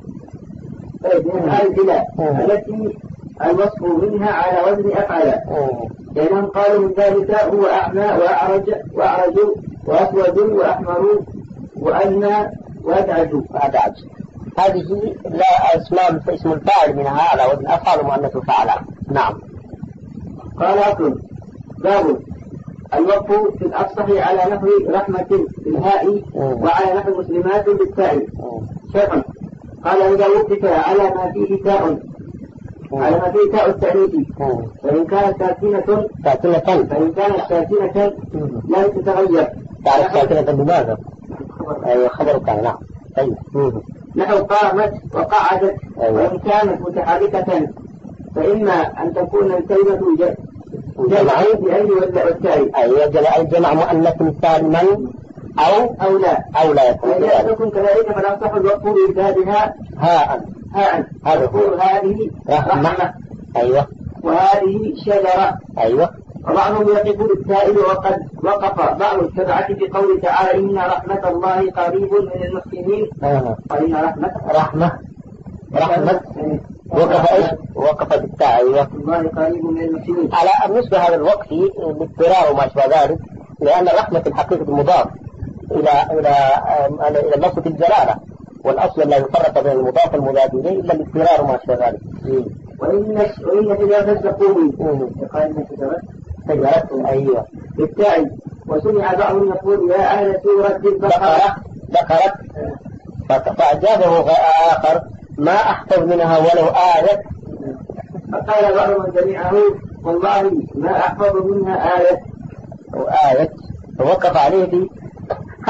S1: الحلا التي الوصف منها على وزن أفعل، لأنهم قالوا من ذلك هو أعمى وأعرج وأعرج وأسود وأحمر وأدنى وأدعج.
S2: وأدعج هذه لا أسماء اسم الفاعل منها على وزن أفعل ومؤنث فعلا. نعم.
S1: قال أصل باب الوقف في الأفصح على نحو رحمة بالهاء وعلى نحو مسلمات بالتاء شرعا. قال إذا وقف على ما فيه تاء على ما فيه تاء التأنيث، فإن كانت ساكنة
S2: ساكنة
S1: فإن كانت ساكنة لا تتغير.
S2: تعرف ساكنة بماذا؟ أيوة خبر كان. نعم. طيب.
S1: نحو قامت وقعدت. وإن كانت متحركة فإما أن تكون الكلمة جمع بأي والتاء.
S2: أيوة الجمع مؤنث سالما أو
S1: أو لا
S2: أو لا يكون.
S1: وإذا تكن كذلك فلا يصح الوقف بإبدادها
S2: هاء
S1: هاء.
S2: هذا
S1: تقول هذه رحمة.
S2: أيوة.
S1: وهذه شجرة.
S2: أيوة.
S1: وبعضهم يقف بالتائب، وقد وقف بعض السبعة في قوله تعالى إن رحمة الله قريب من المحسنين.
S2: آه.
S1: وإن رحمة
S2: رحمة رحمة وقف إيش؟ وقف بالتاء. أيوة.
S1: الله قريب من المحسنين.
S2: على بالنسبة هذا الوقف باضطرار وما شابه ذلك، لأن الرحمة في الحقيقة مضاف إلى إلى إلى لفظة الجلالة، والأصل لا يفرق بين المضاف والمضاف إليه إلا باضطرار وما شابه ذلك.
S1: وإن وإن شجرة تقوم قال شجرة
S2: أيوة
S1: بالتاء. وسمع بعضهم يقول يا أهل سورة البقرة
S2: بقرة، فأجابه آخر ما أحفظ منها ولو آية.
S1: فقال بعضهم جميعه والله ما أحفظ منها آية
S2: وآية، فوقف عليه في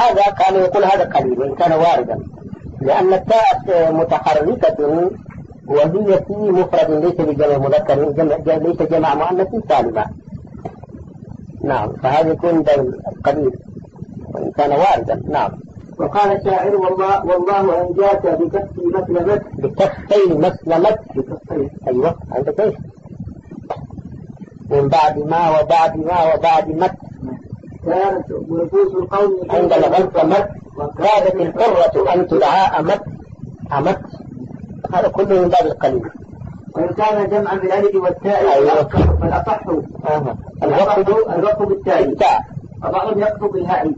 S2: هذا كان يقول هذا قليل وإن كان واردا، لأن التاء متحركة وهي في مفرد ليس بجمع مذكر، جمع ليس جمع مؤنث سالمة. نعم، فهذا يكون قليل وإن كان واردا. نعم.
S1: وقال الشاعر والله والله أنجاك بكفي مسلمت.
S2: بكفي مسلمت.
S1: بكفي.
S2: أيوة أنت كيف؟ من بعد ما وبعد ما وبعد مت.
S1: كانت نفوس القوم
S2: عند الغلط مت، كادت الحرة أن تدعى أمت. أمت هذا كله من باب القليل.
S1: وإن كان جمعا بالألف والتاء
S2: أيوة.
S1: فالأصح
S2: آه.
S1: الوقف بالتاء، وبعضهم يقصد بالهاء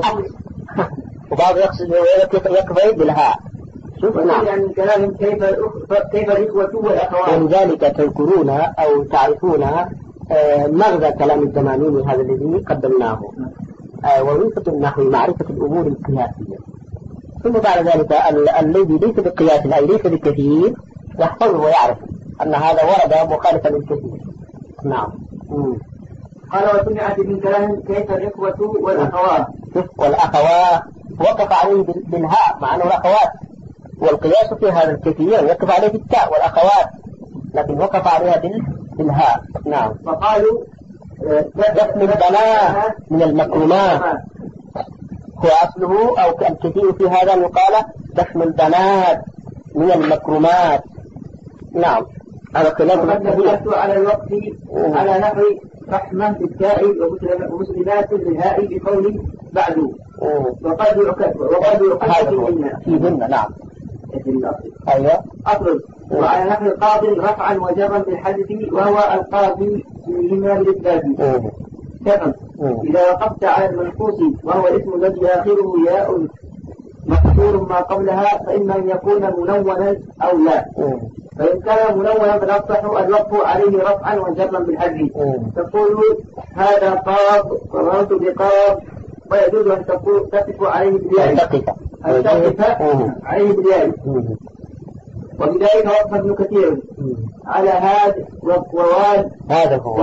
S2: وبعض يقصد يقضي بالهاء. شوف نعم.
S1: يعني كلام كيف كيف الإخوة والأخوات.
S2: من ذلك تذكرون أو تعرفون مغزى كلام الزمانين هذا الذي قدمناه. وظيفة النحو معرفة الأمور القياسية، ثم بعد ذلك الذي ليس بقياس أي ليس بكثير يحفظه ويعرف أن هذا ورد مخالفا للكثير. نعم. مم.
S1: قال وسمعت من كلام كيف الإخوة والأخوات.
S2: والأخوات وقف عليه بالهاء مع أنه الأخوات، والقياس في هذا الكثير وقف عليه بالتاء والأخوات، لكن وقف عليها بالهاء. نعم.
S1: فقالوا
S2: دفن البنات من المكرمات، هو أصله أو الكثير في هذا يقال دفن البنات من المكرمات. نعم. على خلاف
S1: الكثير على الوقت على نحو رحمة بالتاء ومسلمات بالهاء بقول بعد. وقد وقد يقصد
S2: فيهن. نعم. أيوة.
S1: أصل. وعلى نحو القاضي رفعا وجرا بالحذف وهو القاضي فيهما بالإثبات. كفن. إذا وقفت على المنقوص وهو الاسم الذي آخره ياء مكسور ما قبلها فإما أن يكون منونا أو لا. فإن كان منونا فالأصح الوقف عليه رفعا وجرا بالحذف. تقول هذا قاض قررت بقاض، ويجوز أن تقول تقف عليه بالياء. أن تقف عليه بالياء. وبذلك وقف ابن كثير على هذا وواد.
S2: هذا هو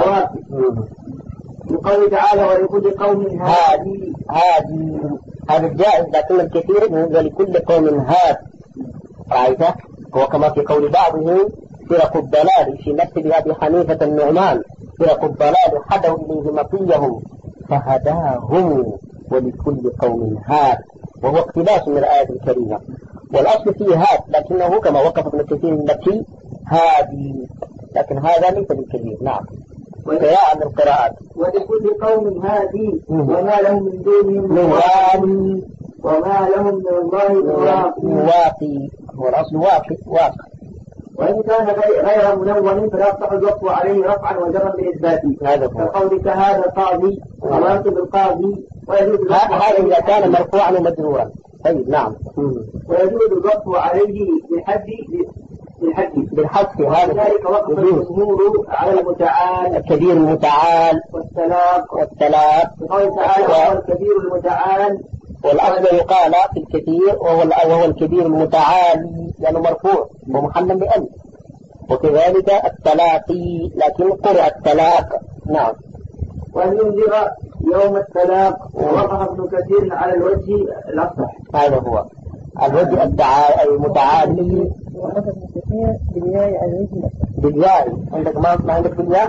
S1: يقول تعالى ولكل قوم هادي.
S2: هادي هذا الجائز، لكن الكثير ولكل قوم هاد. رأيته هو كما في قول بعضهم فرق الضلال في مسجد أبي حنيفة النعمان، فرق الضلال حدوا إليه مطيهم فهداهم ولكل قوم هاد، وهو اقتباس من الآية الكريمة. والأصل فيه هاد، لكنه كما وقف ابن كثير المكي هادي، لكن هذا ليس بالكثير. نعم. قراءة من القراءات.
S1: ولكل قوم هادي وما لهم من دونهم من والي وما لهم من الله من
S2: واقي. هو الأصل واقي واقع.
S1: وإن كان غير منون فلا يصح الوقف عليه رفعا وجرا بالإثبات. كقولك هذا قاضي ومرت بالقاضي. ويجوز
S2: هذا إذا كان مرفوعا ومجرورا. طيب. نعم.
S1: ويجوز الوقف عليه بالحد بالحد
S2: بالحد. هذا
S1: ذلك وقف الجمهور على المتعال
S2: الكبير المتعال
S1: والسلاق
S2: والسلاق.
S1: بقول تعالى وهو الكبير المتعال.
S2: والأصل يقال في الكثير وهو وهو الكبير المتعالي لأنه مرفوع ومحمل بألف. وكذلك التلاقي، لكن قرأ التلاق. نعم.
S1: وأن ينذر يوم التلاق. ووقف ابن كثير على الوجه الأصح.
S2: هذا هو الوجه المتعالي.
S3: وقف ابن كثير بالياء على الوجه
S2: بالياء. عندك ما ما عندك بالياء،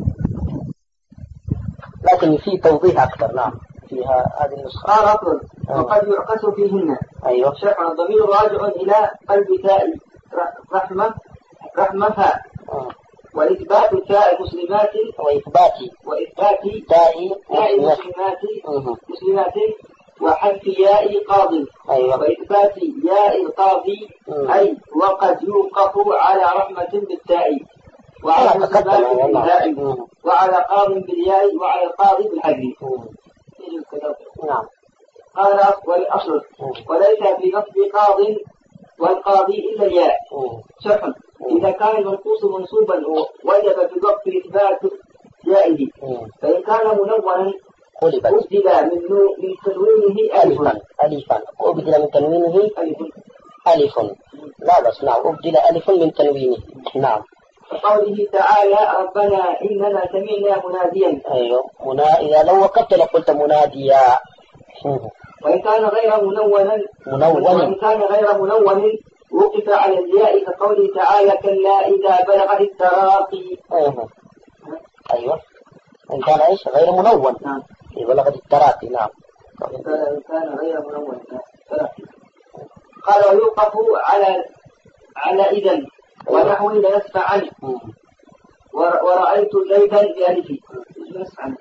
S2: لكن في توضيح أكثر. نعم. فيها هذه النسخة.
S1: قال أصل وقد يعكس فيهن.
S2: أيوة.
S1: شرعا الضمير راجع إلى قلب تاء رحمة رحمها.
S2: آه.
S1: وإثبات تاء مسلمات
S2: وإثبات
S1: وإثبات
S2: تاء
S1: مسلمات مسلمات وحذف ياء قاضي.
S2: أيوة.
S1: وإثبات ياء القاضي أي وقد يوقف على رحمة بالتاء وعلى مسلمات بالتاء وعلى قاض بالياء وعلى القاضي بالحذف.
S2: نعم.
S1: قال والأصل وليس في نصب قاض والقاضي إلا الياء. شرحا إذا كان المنقوص منصوبا وجب في الوقت إثبات يائه. فإن كان منونا أبدل من من تنوينه ألفا
S2: ألفا أبدل من تنوينه
S1: ألف
S2: ألف. لا بس. نعم. أبدل ألف من تنوينه. نعم.
S1: قوله تعالى ربنا إننا سمعنا مناديا.
S2: أيوه. منا إذا لو وقفت لقلت مناديا.
S1: وإن كان غير منون
S2: منون
S1: وإن كان غير منون وقف على الياء كقوله تعالى كلا إذا بلغت التراقي.
S2: أيوه أيوه إن كان إيش غير منون.
S1: نعم
S2: إذا بلغت التراقي. نعم
S1: إن كان غير منون تراقي. قال ويوقف على على إذن ونحو لنسف عنه ورأيت زيدا بألف لنسف عنه.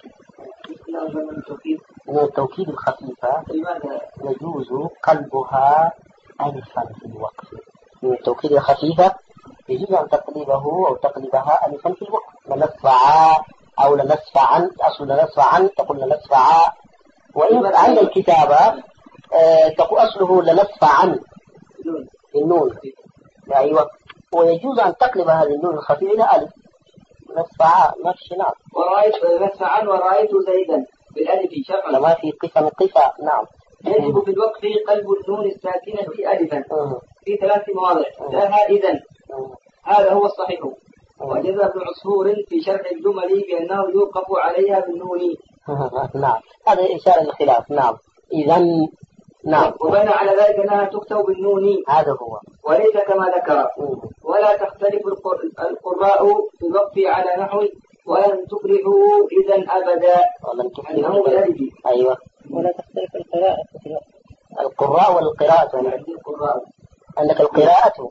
S2: من التوكيد الخفيفة يجوز قلبها ألفا في الوقف. من التوكيد الخفيفة يجوز أن تقلبه أو تقلبها ألفا في الوقف. لنسفعا أو لنسفعا أصل لنسفعا تقول لنسفعا. وإن عند الكتابة آه تقول أصله لنسفعا النون. أيوة ويجوز أن تقلب هذه النون الخفيفة إلى ألف نسفعا نفس. نعم
S1: ورأيت نسفعا ورأيت زيدا بالألف شرعا
S2: لما في قفا قفا. نعم
S1: يجب في الوقف قلب النون الساكنة ألفا في ثلاث مواضع لها إذن. هذا هو الصحيح. وجزى ابن عصفور في شرح الجمل بأنه يوقف عليها بالنون.
S2: نعم هذا إشارة للخلاف. نعم إذن. نعم
S1: وبنى على ذلك أنها تكتب بالنون.
S2: هذا هو
S1: وليس كما ذكر. ولا تختلف القراء في الوقف على نحو ولن تفرحوا إذا أبدا.
S2: ولن تفرحوا بالألف. أيوة
S3: ولا تختلف القراءة في الوقف.
S2: القراء والقراءة
S1: القراء
S2: عندك القراءة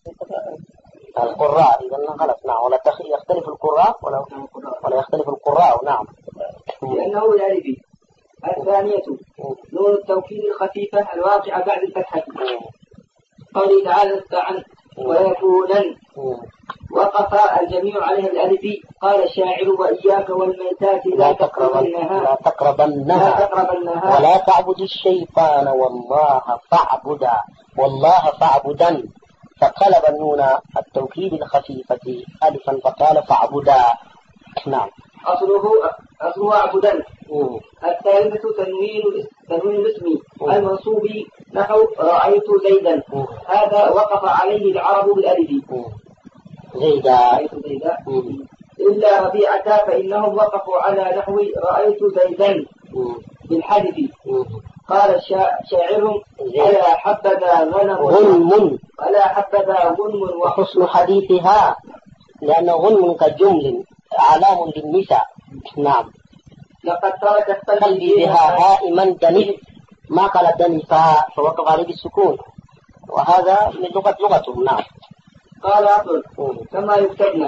S2: القراء إذا غلط. نعم ولا يختلف القراء ولا ولا يختلف القراء. نعم
S1: لأنه الألف. الثانية نون التوكيد الخفيفة الواقعة بعد الفتحة. قوله تعالى استعن ويكونن وقف الجميع عليها الألف. قال الشاعر وإياك والميتات لا تقربنها
S2: لا تقربنها
S1: لا تقربنها
S2: ولا تعبد الشيطان والله فاعبدا والله فاعبدا. فقلب النون التوكيد الخفيفة ألفا فقال فاعبدا. نعم
S1: أصله أصله أعبدا. الثالثة تنوين تنوين الاسم المنصوب نحو رأيت زيدا. هذا وقف عليه العرب بالألف.
S2: زيدا
S1: رأيت زيدا إلا ربيعة فإنهم وقفوا على نحو رأيت زيدا بالحذف. قال الشاعر ألا حبذا غنم
S2: غنم
S1: ألا حبذا غنم
S2: وحسن حديثها لأنه غنم كجمل علام للنساء. نعم
S1: لقد تركت
S2: قلبي بها هائما دنف ما قال دنفا فوقف عليه بالسكون وهذا من لغة لغتهم. نعم
S1: قال أصل كما يكتبنا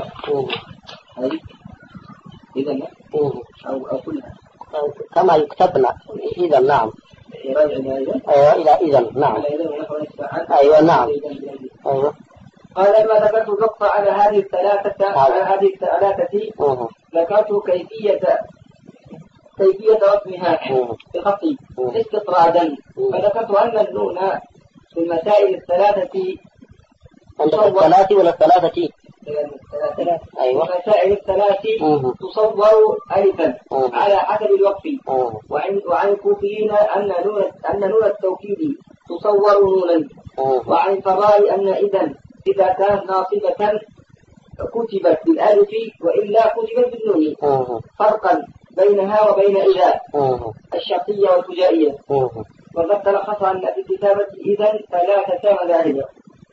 S1: إذن أو أقولها
S2: كما يكتبنا إذا. نعم أيوة إلى إذن. نعم أيوة نعم أيوة.
S1: قال ما ذكرت الوقف على هذه الثلاثة على هذه الثلاثة ذكرت كيفية كيفية رسمها بخط استطرادا. فذكرت أن النون في المسائل الثلاثة
S2: عندك الثلاث ولا الثلاثة؟ أيوة
S1: المسائل الثلاث تصور ألفا على حسب الوقف. وعن وعن الكوفيين أن نون أن نون التوكيد تصور نونا. وعن الفراء أن إذا إذا كانت ناصبة كتبت بالألف وإلا كتبت بالنون. فرقا بينها وبين إذا الشرطية والفجائية. وقد تلخص أن في كتابة إذا ثلاثة مذاهب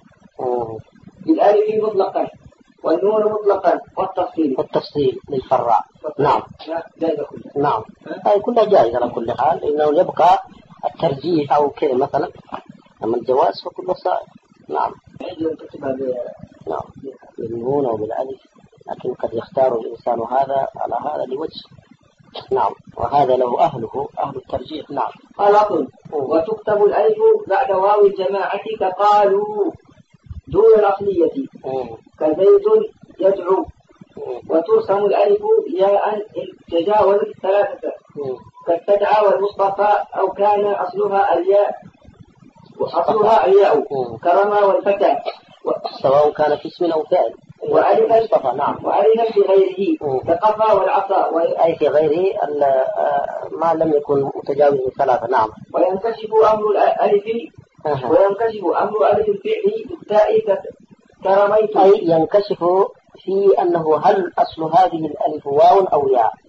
S1: بالألف مطلقا والنون مطلقا والتفصيل
S2: والتفصيل للفراء. نعم نعم هاي كلها جائزة على كل حال لأنه يبقى الترجيح أو كذا مثلا. أما الجواز فكله صائب. نعم نعم بالنون أو بالألف لكن قد يختار الإنسان هذا على هذا لوجه. نعم وهذا له أهله أهل الترجيح. نعم
S1: قال أقول وتكتب الألف بعد واو الجماعة كقالوا دون الأصلية كزيد يدعو. وترسم الألف ياء تجاوز الثلاثة كالتدعى والمصطفى أو كان أصلها الياء وأصلها الياء كرما والفتى
S2: سواء كان في اسم أو فعل.
S1: وألفا
S2: نعم
S1: وألفا في غيره كقفا والعصا
S2: أي في غيره ما لم يكن متجاوز الثلاثة. نعم
S1: وينكشف أمر الألف وينكشف أمر ألف الفعل بالتاء كرميت.
S2: أي ينكشف في أنه هل أصل هذه الألف واو أو ياء.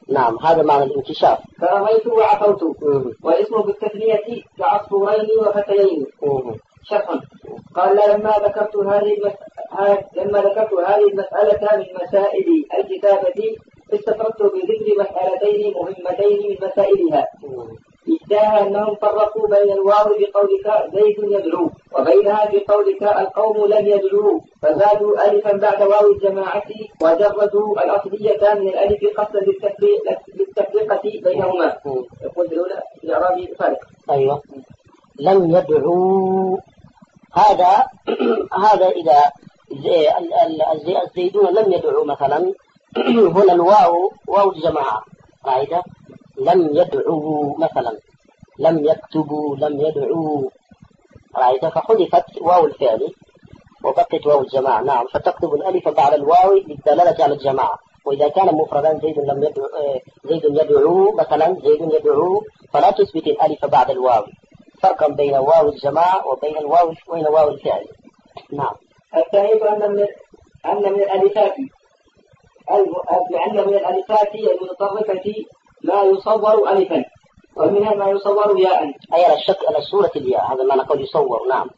S2: نعم هذا معنى الانكشاف.
S1: فرميت وعفوت. والاسم بالتثنية كعصفورين وفتيين. شرح. قال لما ذكرت هذه المسألة لما ذكرت هذه المسألة من مسائل الكتابة استفدت بذكر مسألتين مهمتين من مسائلها. إحداها أنهم فرقوا بين الواو بقولك زيد يدعو وبينها بقولك القوم لم يدعوا فزادوا ألفا بعد واو الجماعة وجردوا الأصلية من الألف قصدا للتفرقة بينهما. يقول الأولى الإعرابي فرق.
S2: أيوة لم يدعوا هذا هذا إذا الزيدون لم يدعوا مثلا هنا الواو واو الجماعة رأيت لم يدعوا مثلا لم يكتبوا لم يدعوا رأيت فحذفت واو الفعل وبقت واو الجماعة. نعم فتكتب الألف بعد الواو للدلالة على الجماعة. وإذا كان مفردا زيد لم يدعو زيد يدعو مثلا زيد يدعو فلا تثبت الألف بعد الواو فرقا بين واو الجماعة وبين الواو وبين واو الفعل. نعم.
S1: الثاني أن من أن من الألفات لأن من الألفات المتطرفة ما يصور ألفا ومنها ما يصور ياء.
S2: أي على الشك على صورة الياء هذا ما نقول يصور. نعم.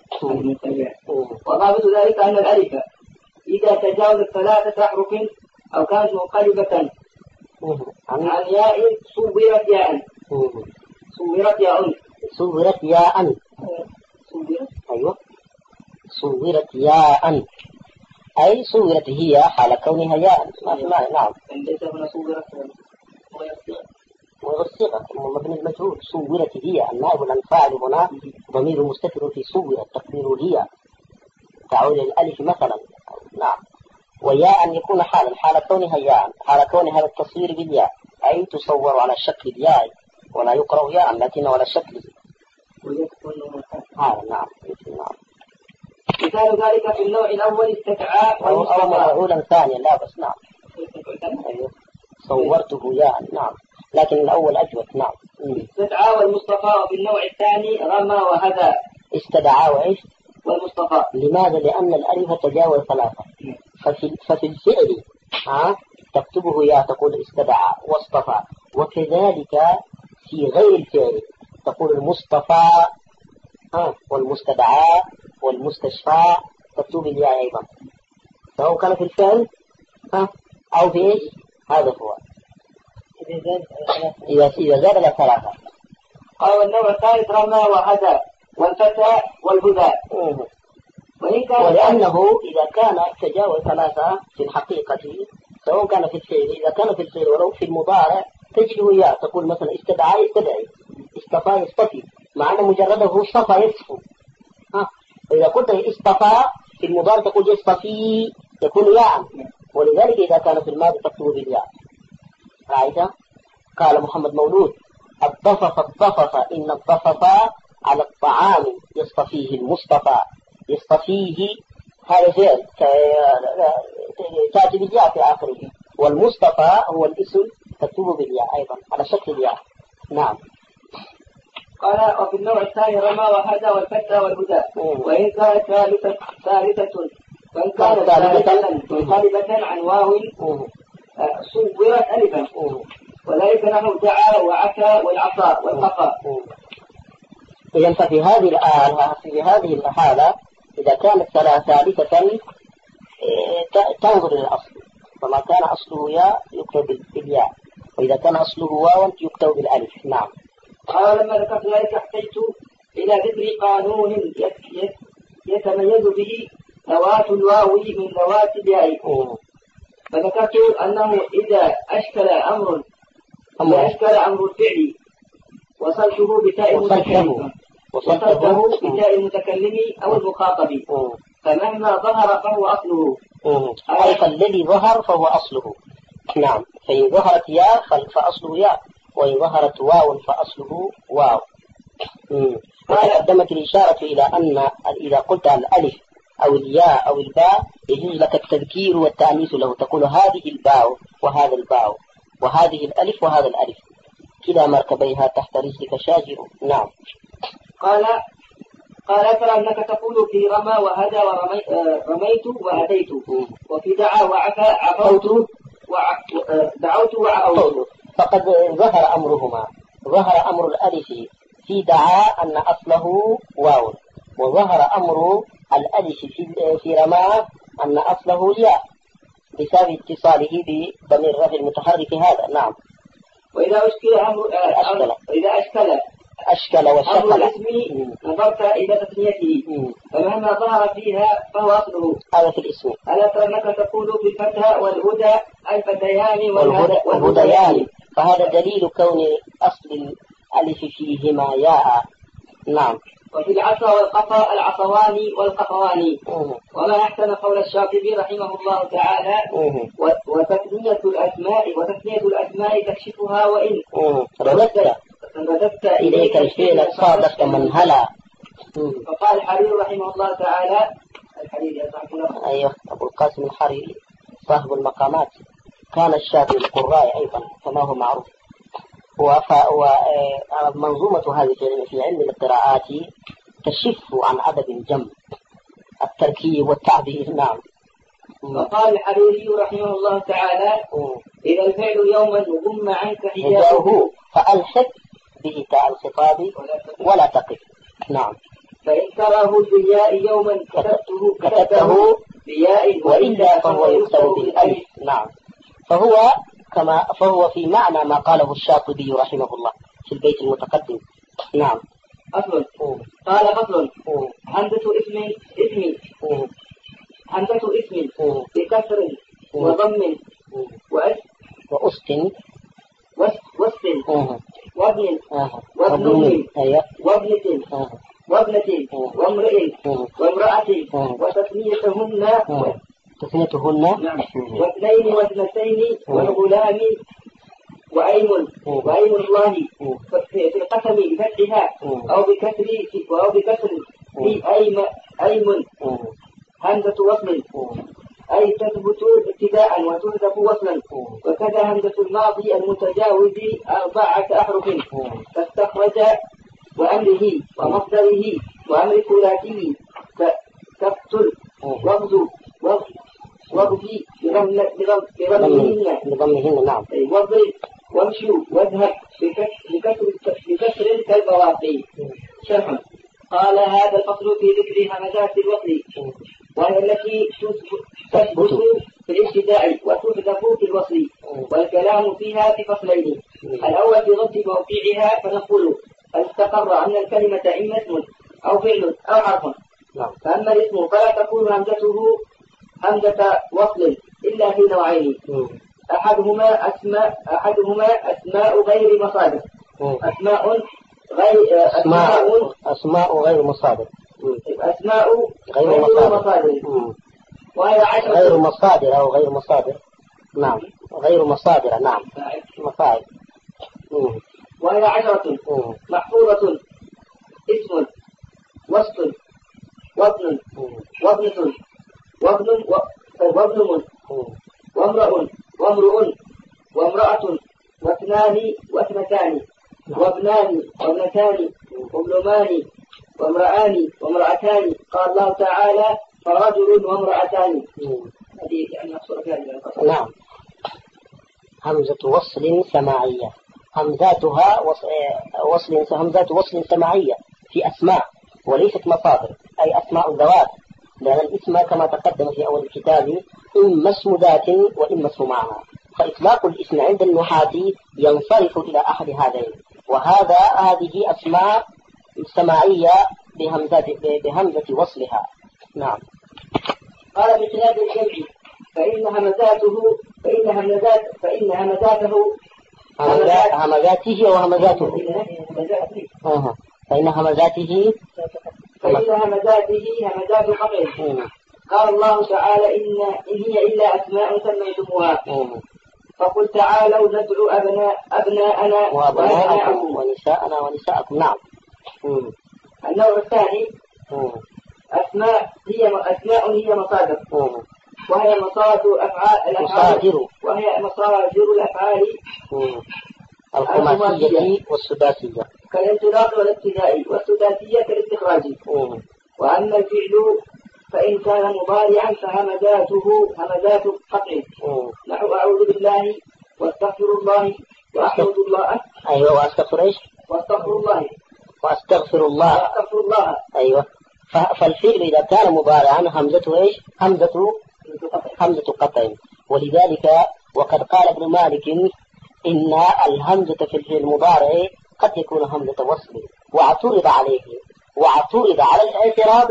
S1: وضابط ذلك أن الألف إذا تجاوزت ثلاثة أحرف أو كانت منقلبة عن ياء صورت ياء. صورت ياء.
S2: صورت ياء. أيوة صورت ياء أي صورت هي حال كونها ياء. نعم.
S1: ليس هنا صورت
S2: وغصغت مبني المجهول صورت هي النائب الفاعل هنا ضمير مستتر في صورت تقدير هي تعود الألف مثلا. نعم. وياء أن يكون حالا حال كونها ياء حال كون هذا التصوير بالياء أي تصور على شكل الياء ولا يقرأ ياء لكن على شكله. هذا نعم. نعم.
S1: مثال ذلك في النوع الأول استدعاء
S2: أو أو مفعولا ثانيا لا بس. نعم. أيوه. صورته ياء. نعم لكن الأول أجود. نعم.
S1: استدعاء والمصطفى. وفي النوع الثاني رمى وهدى.
S2: استدعاء وإيش
S1: والمصطفى.
S2: لماذا؟ لأن الألف تجاوز ثلاثة ففي, ففي الفعل ها تكتبه يا تقول استدعى واصطفى وكذلك في غير الفعل تقول المصطفى ها والمستدعى والمستشفى تكتب الياء أيضا سواء كان في الفعل ها أو في إيش. هذا هو إذا إذا زاد إلى ثلاثة.
S1: قال النوع الثالث رمى وهدى والفتى والهدى.
S2: ولأنه إذا كان تجاوز ثلاثة في الحقيقة سواء كان في الفعل إذا كان في الفعل ولو في المضارع تجده إياه تقول مثلا استدعى يستدعي اصطفى يصطفي مع أن مجرده صفى يصفو. ها إذا قلت اصطفى في المضارع تقول يصطفي يكون ياء. ولذلك إذا كان في الماضي تكتب بالياء. رأيت قال محمد مولود الضفف الضفف إن الضفف على الطعام يصطفيه المصطفى يصطفيه هذا فعل تأتي بالياء في آخره والمصطفى هو الاسم تكتب بالياء أيضا على شكل الياء. نعم.
S1: قال وفي النوع الثاني رمى وهدى والفتى والهدى. وإن كانت ثالثة ثالثة وإن كانت ثالثة منقلبة عن واو صورت ألفا وذلك نحو دعا وعكا والعصا والخفا.
S2: إذن ففي هذه الآلة في هذه الحالة إذا كانت ثالثة تنظر إلى الأصل فما كان أصله ياء يكتب بالياء وإذا كان أصله واو يكتب بالألف. نعم.
S1: قال لما ذكرت ذلك احتجت إلى ذكر قانون يتميز به ذوات الواو من ذوات الياء فذكرت أنه إذا أشكل أمر إذا أشكل أمر الفعل وصلته بتاء المتكلم وصلته بتاء المتكلم أو المخاطب فمهما ظهر فهو أصله.
S2: أي فالذي ظهر فهو أصله. نعم. فإن ظهرت ياء فأصله ياء وإن ظهرت واو فأصله واو. وتقدمت الإشارة إلى أن إذا قلت الألف أو الياء أو الباء يجوز لك التذكير والتأنيث له تقول هذه الباء وهذا الباء وهذه الألف وهذا الألف كلا مركبيها تحت رجلك شاجر. نعم.
S1: قال قال ترى أنك تقول في رمى وهدى ورميت وهديت وفي دعا وعفا عفوت دعوت وعوت.
S2: فقد ظهر أمرهما، ظهر أمر الألف في دعا أن أصله واو، وظهر أمر الألف في في رمى أن أصله ياء بسبب اتصاله بضمير الرفع المتحرك هذا. نعم.
S1: وإذا أشكل أمر
S2: أشكل
S1: إذا أشكل
S2: أشكل وشكل
S1: أمر الاسم نظرت إلى تسميته، فمهما ظهر فيها فهو أصله.
S2: هذا في الاسم.
S1: ألا ترى أنك تقول في الفتى والهدى الفتيان
S2: والهديان، فهذا دليل كون أصل الألف فيهما ياء. نعم.
S1: وفي العصا والقفا العصوان والقفوان. وما أحسن قول الشاطبي رحمه الله تعالى: وتثنية الأسماء وتثنية الأسماء تكشفها وإن
S2: رددت
S1: رددت
S2: إليك الفعل صادفت من هلا.
S1: فقال الحريري رحمه الله تعالى، الحريري
S2: أيوه أبو القاسم الحريري صاحب المقامات، كان الشافعي القراء أيضا كما هو معروف. ومنظومة هذه في علم القراءات تشف عن عدد جم التركيب والتعبير. نعم.
S1: وقال الحريري رحمه الله تعالى: إذا الفعل يوما ضم عنك
S2: حجابه فألحق به تاء الخطاب ولا تقف. نعم.
S1: فإن تراه بالياء يوما كتبته
S2: كتبته
S1: بياء
S2: وإلا فهو يكتب بالألف. نعم. فهو كما فهو في معنى ما قاله الشاطبي رحمه الله في البيت المتقدم. نعم.
S1: أصل. قال فصل: همزة اسم اسم همزة اسم بكسر وضم وأس
S2: وأست
S1: وست وابن وابن وابنة وابنة وامرئ وامرأة وتثنيتهن
S2: تثنيتهن
S1: واثنين واثنتين والغلام وأيم وأيم الله في القسم بفتحها أو بكسر أو بكسر في أيم أيم همزة وصل أي تثبت ابتداء وتهدف وصلا. وكذا همزة الماضي المتجاوز أربعة أحرف فاستخرج وأمره ومصدره وأمر ثلاثي كقتل وغزو وغزي بضمهن
S2: بضمهن. نعم.
S1: واضرب وامشوا واذهب بكسر كالبواقي. شرح. قال: هذا الفصل في ذكر همزات الوصل، وهي التي تثبت في الابتداء وتحذف في الوصل، والكلام فيها في فصلين: الأول في ضبط موقعها، فنقول استقر أن الكلمة إما اسم أو فعل أو حرف. فأما الاسم فلا تكون همزته همزة وصل إلا في نوعين: أحدهما أسماء أحدهما أسماء غير مصادر، أسماء غير
S2: أسماء أسماء غير مصادر
S1: أسماء
S2: غير
S1: غير
S2: مصادر
S1: مصادر وهي عشرة
S2: غير مصادر أو غير مصادر. نعم. غير مصادر. نعم. مصادر.
S1: وهي عشرة محفوظة: اسم وسط وابن وابنة وابن وابن وامرأ وامرؤ وامرأة واثنان واثنتان وابنان وابنتان وابنمان وامرأان وامرأتان. قال الله تعالى: فرجل وامرأتان. هذه يعني أصول كاملة.
S2: نعم. همزة وصل سماعية، همزاتها وصل همزات وصل سماعية في أسماء وليست مصادر، أي أسماء الذوات، لأن الاسم كما تقدم في أول الكتاب إما اسم ذات وإما اسم معنى، فإطلاق الاسم عند النحاة ينصرف إلى أحد هذين، وهذا هذه أسماء سماعية بهمزة بهمزة وصلها. نعم.
S1: قال بخلاف الجمع فإن همزاته فإن همزات فإن همزاته
S2: همزات همزاته وهمزاته أها فإن همزاته
S1: فإن همزاته همزات قطع. قال الله تعالى: إن إن هي إلا أسماء سميتموها. فقل تعالوا ندعو أبناء أبناءنا
S2: وأبناءكم ونساءنا ونساءكم. نعم.
S1: النوع الثاني أسماء هي أسماء هي مصادر، وهي مصادر أفعال الأفعال وهي مصادر الأفعال
S2: الخماسية والسداسية
S1: كالانطلاق والابتداء، والسداسية كالاستخراج. وأما الفعل فإن كان مضارعا فهمزاته همزات قطع نحو أعوذ بالله واستغفر الله وأحمد الله.
S2: أيوة وأستغفر إيش؟
S1: واستغفر الله
S2: وأستغفر الله
S1: واستغفر الله.
S2: أيوة. فالفعل إذا كان مضارعا همزته إيش؟ همزة همزة قطع. ولذلك وقد قال ابن مالك إن الهمزة في الفعل المضارع قد يكون همزة وصل، واعترض عليه واعترض على الاعتراض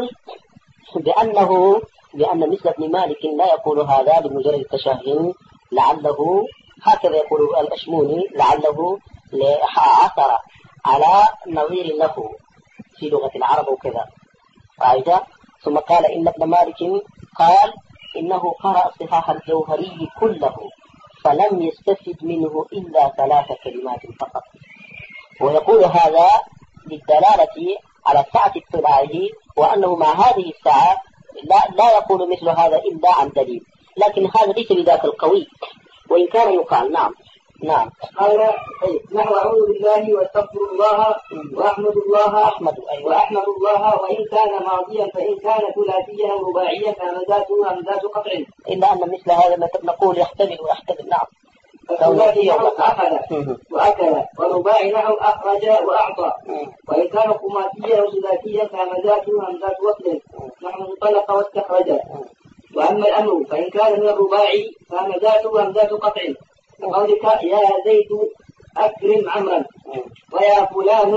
S2: بأنه بأن مثل ابن مالك لا يقول هذا بمجرد التشهي، لعله هكذا يقول الأشموني لعله عثر على نظير له في لغة العرب وكذا. فإذا ثم قال إن ابن مالك قال إنه قرأ صحاح الجوهري كله فلم يستفد منه إلا ثلاث كلمات فقط، ويقول هذا للدلالة على سعة اطلاعه، وأنه مع هذه السعة لا, لا يقول مثل هذا إلا عن دليل، لكن هذا ليس بذاك القوي وإن كان يقال. نعم نعم.
S1: قال نحو أعوذ بالله واستغفر الله وأحمد الله
S2: أحمد أيوة.
S1: وأحمد الله وإن كان ماضيا فإن كان ثلاثيا أو رباعيا فهمزاته همزات قطع،
S2: إلا أن مثل هذا نقول يحتمل ويحتمل. نعم.
S1: الثلاثي نحو أخذ وأكل، والرباعي نحو أخرج وأعطى، وإن كان خماسيا أو ثلاثيا فهمزاته همزات وصل نحو انطلق واستخرج. وأما الأمر فإن كان من الرباعي فهمزاته همزات قطع، قولك يا زيد أكرم عمرا ويا فلان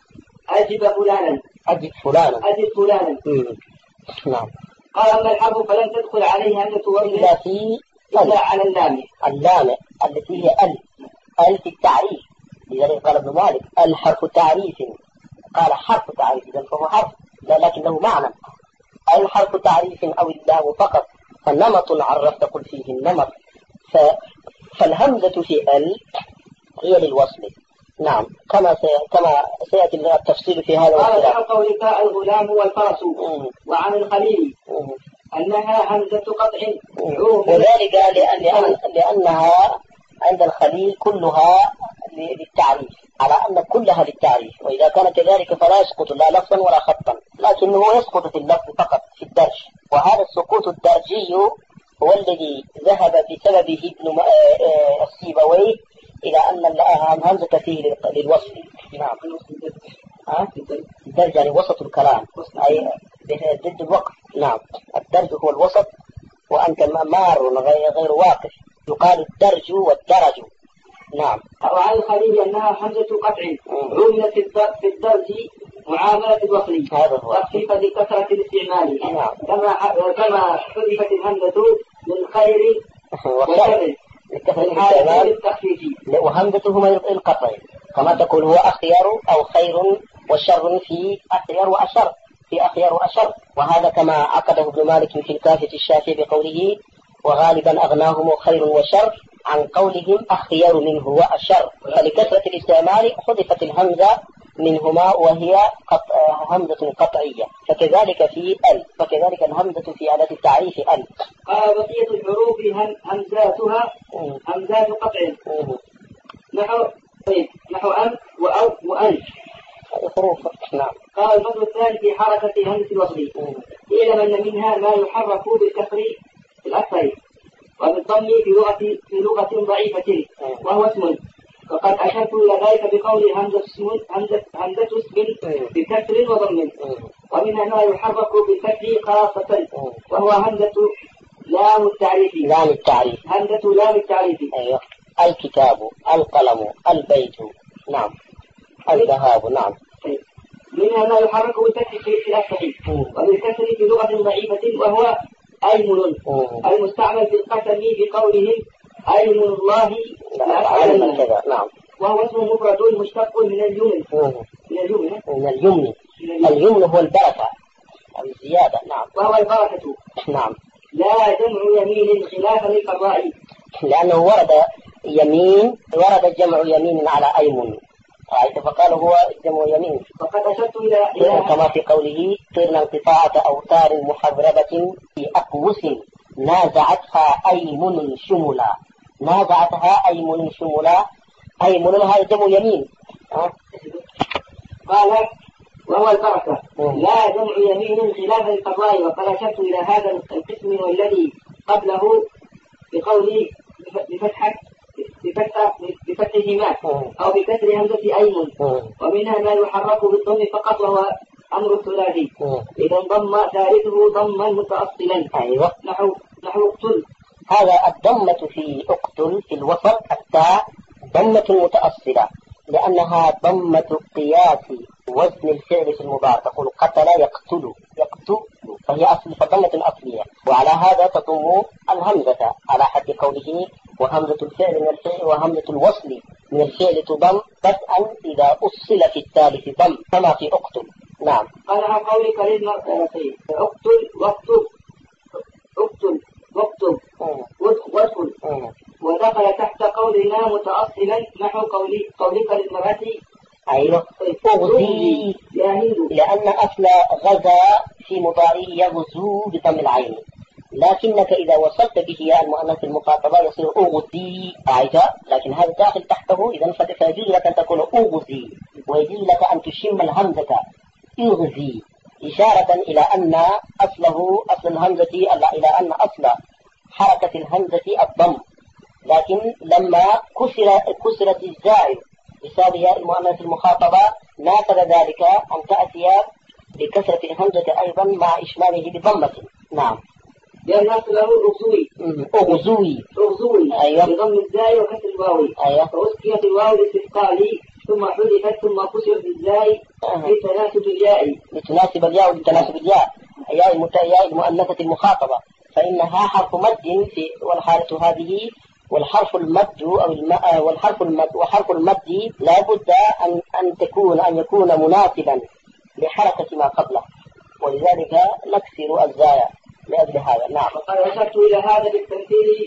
S1: أجب فلانا
S2: أجب فلانا
S1: أجب فلانا.
S2: نعم.
S1: قال أما الحرف فلن تدخل عليه همزة وصل
S2: إلا في
S1: إلا على اللام
S2: اللام التي هي ال ال في التعريف. لذلك قال ابن مالك الحرف تعريف، قال حرف تعريف إذا فهو حرف لا لكنه معنى. الحرف تعريف أو اللام فقط، فالنمط عرفت قل فيه النمط، ف... فالهمزة في ال هي للوصل. نعم كما سي... كما سيأتي لنا التفصيل في هذا.
S1: قال عن قولك الغلام والفرس وعن الخليل أنها همزة قطع،
S2: وذلك لأن... لأن... لأنها عند الخليل كلها للتعريف، على أن كلها للتعريف، وإذا كان كذلك فلا يسقط لا لفظا ولا خطا، لكنه يسقط في اللفظ فقط في الدرج. وهذا السقوط الدرجي هو الذي ذهب بسببه ابن السيبويه إلى أن الهمزة فيه للوصف. نعم. الدرج يعني وسط الكلام، أي ضد الوقف. نعم الدرج هو الوسط، وأنت مار غير واقف، يقال الدرج والدرج. نعم.
S1: وعن الخليل أنها همزة قطع عملت في الدرج معاملة الوصل تخفيف لكثرة الاستعمال.
S2: نعم.
S1: كما كما حذفت الهمزة للخير
S2: وشر لكثرة
S1: التخفيف،
S2: وهمزته القطع كما تقول هو أخير أو خير، وشر في أخير وأشر في أخير وأشر. وهذا كما عقده ابن مالك في الكافية الشافعي بقوله وغالبا أغناهم خير وشر عن قولهم أخير منه وأشر، فلكثرة الاستعمال حذفت الهمزة منهما وهي قطع همزة قطعية. فكذلك في ال فكذلك الهمزة في آلة التعريف ال.
S1: قال بقية الحروف همزاتها همزات قطع نحو نحو أم وأو وأن
S2: حروف. نعم.
S1: قال الفصل الثاني في حركة همزة الوصل، اعلم أن منها ما يحرك بالكسر في الأكثر وبالضم في لغة في لغة ضعيفة وهو اسم، وقد أشرت إلى ذلك بقول همزة اسم همزة همزة اسم بكسر وضم. ومنها ما يحرك بالفتح خاصة وهو همزة لام التعريف.
S2: لام التعريف
S1: همزة لام التعريف.
S2: أيوه. الكتاب، القلم، البيت. نعم. الذهاب. نعم.
S1: منها ما يحرك بالفتح في الأفتح وبالكسر في لغة ضعيفة وهو أيمن المستعمل في القسم بقولهم أيمن الله
S2: لأفعلن كذا. نعم.
S1: وهو اسم مفرد مشتق من اليمن من اليمن
S2: من اليمن اليمن هو البركة أو الزيادة. نعم.
S1: وهو البركة.
S2: نعم.
S1: لا جمع يمين خلافا للقضاء،
S2: لأنه ورد يمين ورد جمع يمين على أيمن، فقال هو جمع يمين.
S1: فقد أشرت إلى
S2: كما في قوله طرنا انقطاعة أوتار محربة في أقوس نازعتها أيمن شملا. نازعتها أيمن شملا، أيمن هذا جمع يمين.
S1: قال وهو البركة لا جمع يمين خلاف القضاء. وقد أشرت إلى هذا القسم والذي قبله بقولي بفتحة بفتحة بفتحهما أو بكسر همزة أيمن. ومنها ما يحرك بالضم فقط وهو أمر الثلاثي إذا انضم ثالثه ضما متأصلا.
S2: أيوة.
S1: نحو نحو اقتل.
S2: هذا الضمة في اقتل في الوسط التاء ضمة متأصلة لأنها ضمة قياس وزن الفعل في المضارع. تقول قتل يقتل يقتل فهي أصل فضمة أصلية. وعلى هذا تضم الهمزة على حد قوله وهمزة الفعل من الفعل وهمزة الوصل من الفعل تضم بدءا إذا أصل في الثالث ضم كما في اقتل. نعم.
S1: قال عن قولك للمرء اقتل واكتب اقتل واكتب وادخل ودخل تحت قولنا متأصلا نحو قولي قولك للمرأة.
S2: أيوة. أغزي لأن أصل غزا في مضارع يغزو بضم العين، لكنك إذا وصلت به يا المؤنث المخاطبة يصير أغزي أعجا، لكن هذا داخل تحته إذا فيجوز لك أن تقول أغزي ويجوز لك أن تشم الهمزة اغزي إشارة إلى أن أصله أصل الهمزة إلى أن أصل حركة الهمزة الضم، لكن لما كسر كسرت الزاي بسبب ياء المؤنث المخاطبة ناسب ذلك أن تأتي بكسرة الهمزة أيضا مع إشماله بضمة. نعم.
S1: لأن أصله أغزوي
S2: أغزوي
S1: أغزوي
S2: أيوة.
S1: بضم الزاي وكسر الواو.
S2: أيوة.
S1: فأسكنت الواو للاستثقال ثم حذفت ثم كسرت الزاي لتناسب الياء
S2: لتناسب الياء لتناسب الياء ياء ياء المؤنثة المخاطبة، فإنها حرف مد في والحالة هذه والحرف المد أو الماء والحرف المد وحرف المد لا بد أن أن تكون أن يكون مناسبا لحركة ما قبله، ولذلك نكسر الزايا لأجل هذا. نعم.
S1: وقد أشرت إلى هذا بالتمثيل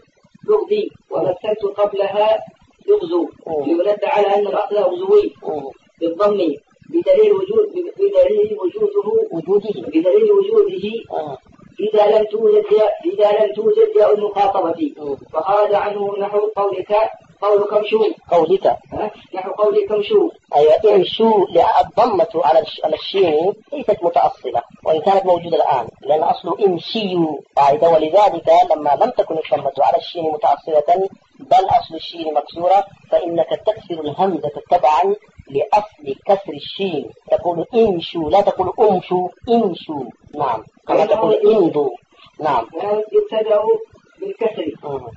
S1: يغزي ومثلت قبلها يغزو ليرد على أن الأصل أغزوي بالضم بدليل وجود بدليل وجوده
S2: وجوده
S1: بدليل وجوده
S2: آه.
S1: إذا لم توجد إذا لم توجد ياء المخاطبة فخرج عنه نحو قولك قولك امشوا
S2: قولك
S1: نحو قولك امشوا.
S2: أي امشوا الضمة على على الشين ليست متأصلة وإن كانت موجودة الآن لأن أصله امشيوا قاعدة، ولذلك لما لم تكن الضمة على الشين متأصلة بل أصل الشين مكسورة فإنك تكسر الهمزة تبعا لأصل كسر الشين تقول امشوا لا تقول امشوا امشوا. نعم. كما تقول امضوا. نعم.
S1: يبتدأ بالكسر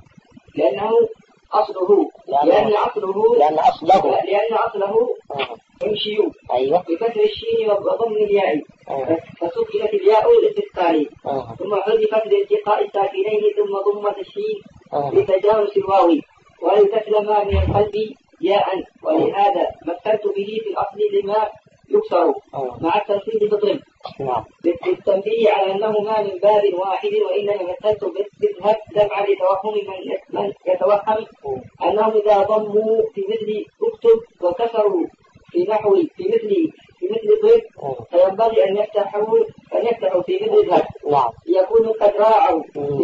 S1: لأنه أصله لأن أصله
S2: لأن أصله
S1: لأن أصله امشيوا.
S2: أيوة.
S1: بكسر الشين وضم الياء فسكنت الياء للاستثقال ثم حذفت لالتقاء الساكنين ثم ضمت الشين لتجانس الواو ولتسلم من القلب ياء، ولهذا مثلت به في الأصل لما يكسر مع التنفيذ بضم للتنبيه على أنه ما من باب واحد وإنما مثلت باذهب دفعا لتوهم من, من يتوهم أنهم إذا ضموا في مثل اكتب وكسروا في نحو في مثل في مثل ضرب فينبغي أن يفتحوا أن يفتحوا في مثل اذهب يكونوا قد راعوا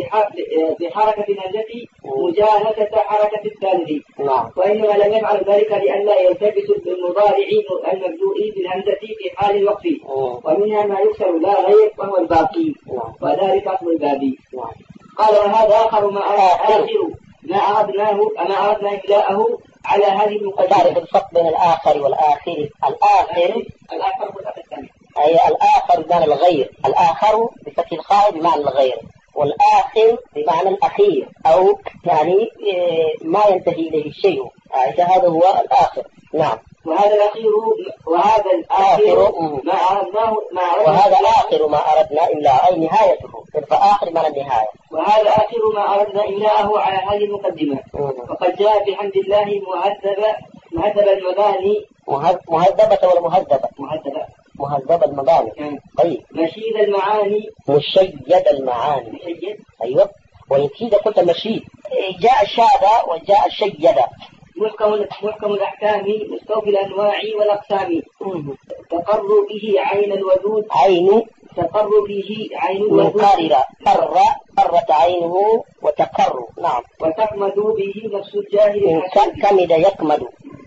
S1: بحركة الهمزة مجانسة حركة الثالث وإنما لم يفعل ذلك لئلا يلتبس بالمضارع المبدوء بالهمزة في حال الوقف ومنها ما يكسر لا غير وهو الباقي وذلك أصل البابي. قال وهذا آخر ما آخر ما أردناه ما أردنا إملاءه على هذه المقدمة.
S2: تعرف الفرق بين الآخر والآخر. الآخر
S1: الآخر والآخر
S2: أي الآخر بمعنى الغير، الآخر بفتح الخاء بمعنى الغير، والآخر بمعنى الأخير أو يعني ما ينتهي إليه الشيء، هذا هو الآخر. نعم.
S1: وهذا الأخير وهذا الآخر ما أردناه ما أردنا
S2: وهذا آخر ما أردنا إلا أي نهايته فآخر معنى النهاية.
S1: وهذا آخر ما أردنا إملاءه على هذه المقدمة. وقد جاء بحمد الله مهذبة مهذب المباني
S2: مهذبة ولا مهذبة؟
S1: مهذبة
S2: مهذبة المباني. طيب.
S1: مشيد المعاني
S2: مشيد المعاني.
S1: مشيد.
S2: أيوة. وإذا قلت مشيد جاء الشادة وجاء الشيدة.
S1: محكم محكم الأحكام مستوفي الأنواع والأقسام تقر به عين الودود
S2: عين
S1: تقر به عين الودود
S2: مقاررة قر قرت عينه وتقر. نعم.
S1: وتقمد به نفس الجاهل
S2: كمد يكمد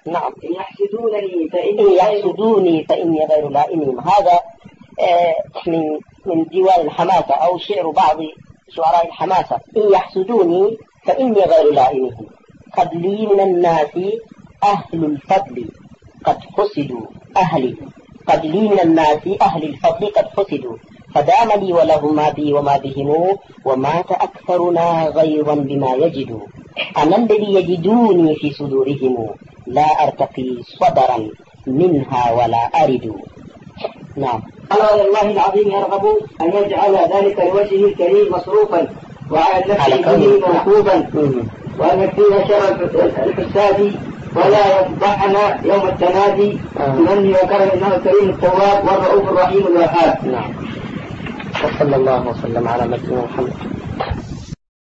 S2: نعم.
S1: إن يحسدونني
S2: إن
S1: فإني
S2: يحسدوني فإني غير لائمهم. هذا آه من من ديوان الحماسة أو شعر بعض شعراء الحماسة. إن يحسدوني فإني غير لائمهم، قد لي من الناس أهل الفضل قد حسدوا أهلي، قد لي من الناس أهل الفضل قد حسدوا، فدام لي ولهم ما بي وما بهم، ومات أكثرنا غيظا بما يجدوا. أنا الذي يجدوني في صدورهم، لا أرتقي صدرا منها ولا أرد. نعم.
S1: على الله العظيم يرغب أن يجعل ذلك لوجهه الكريم مصروفا، وعلى النفس به موقوفا، وأن يكفينا شر الفساد ولا يفضحنا يوم التنادي بمنه وكرم إنه الكريم التواب والرؤوف الرحيم الوهاب.
S2: نعم. وصلى الله وسلم على نبينا محمد.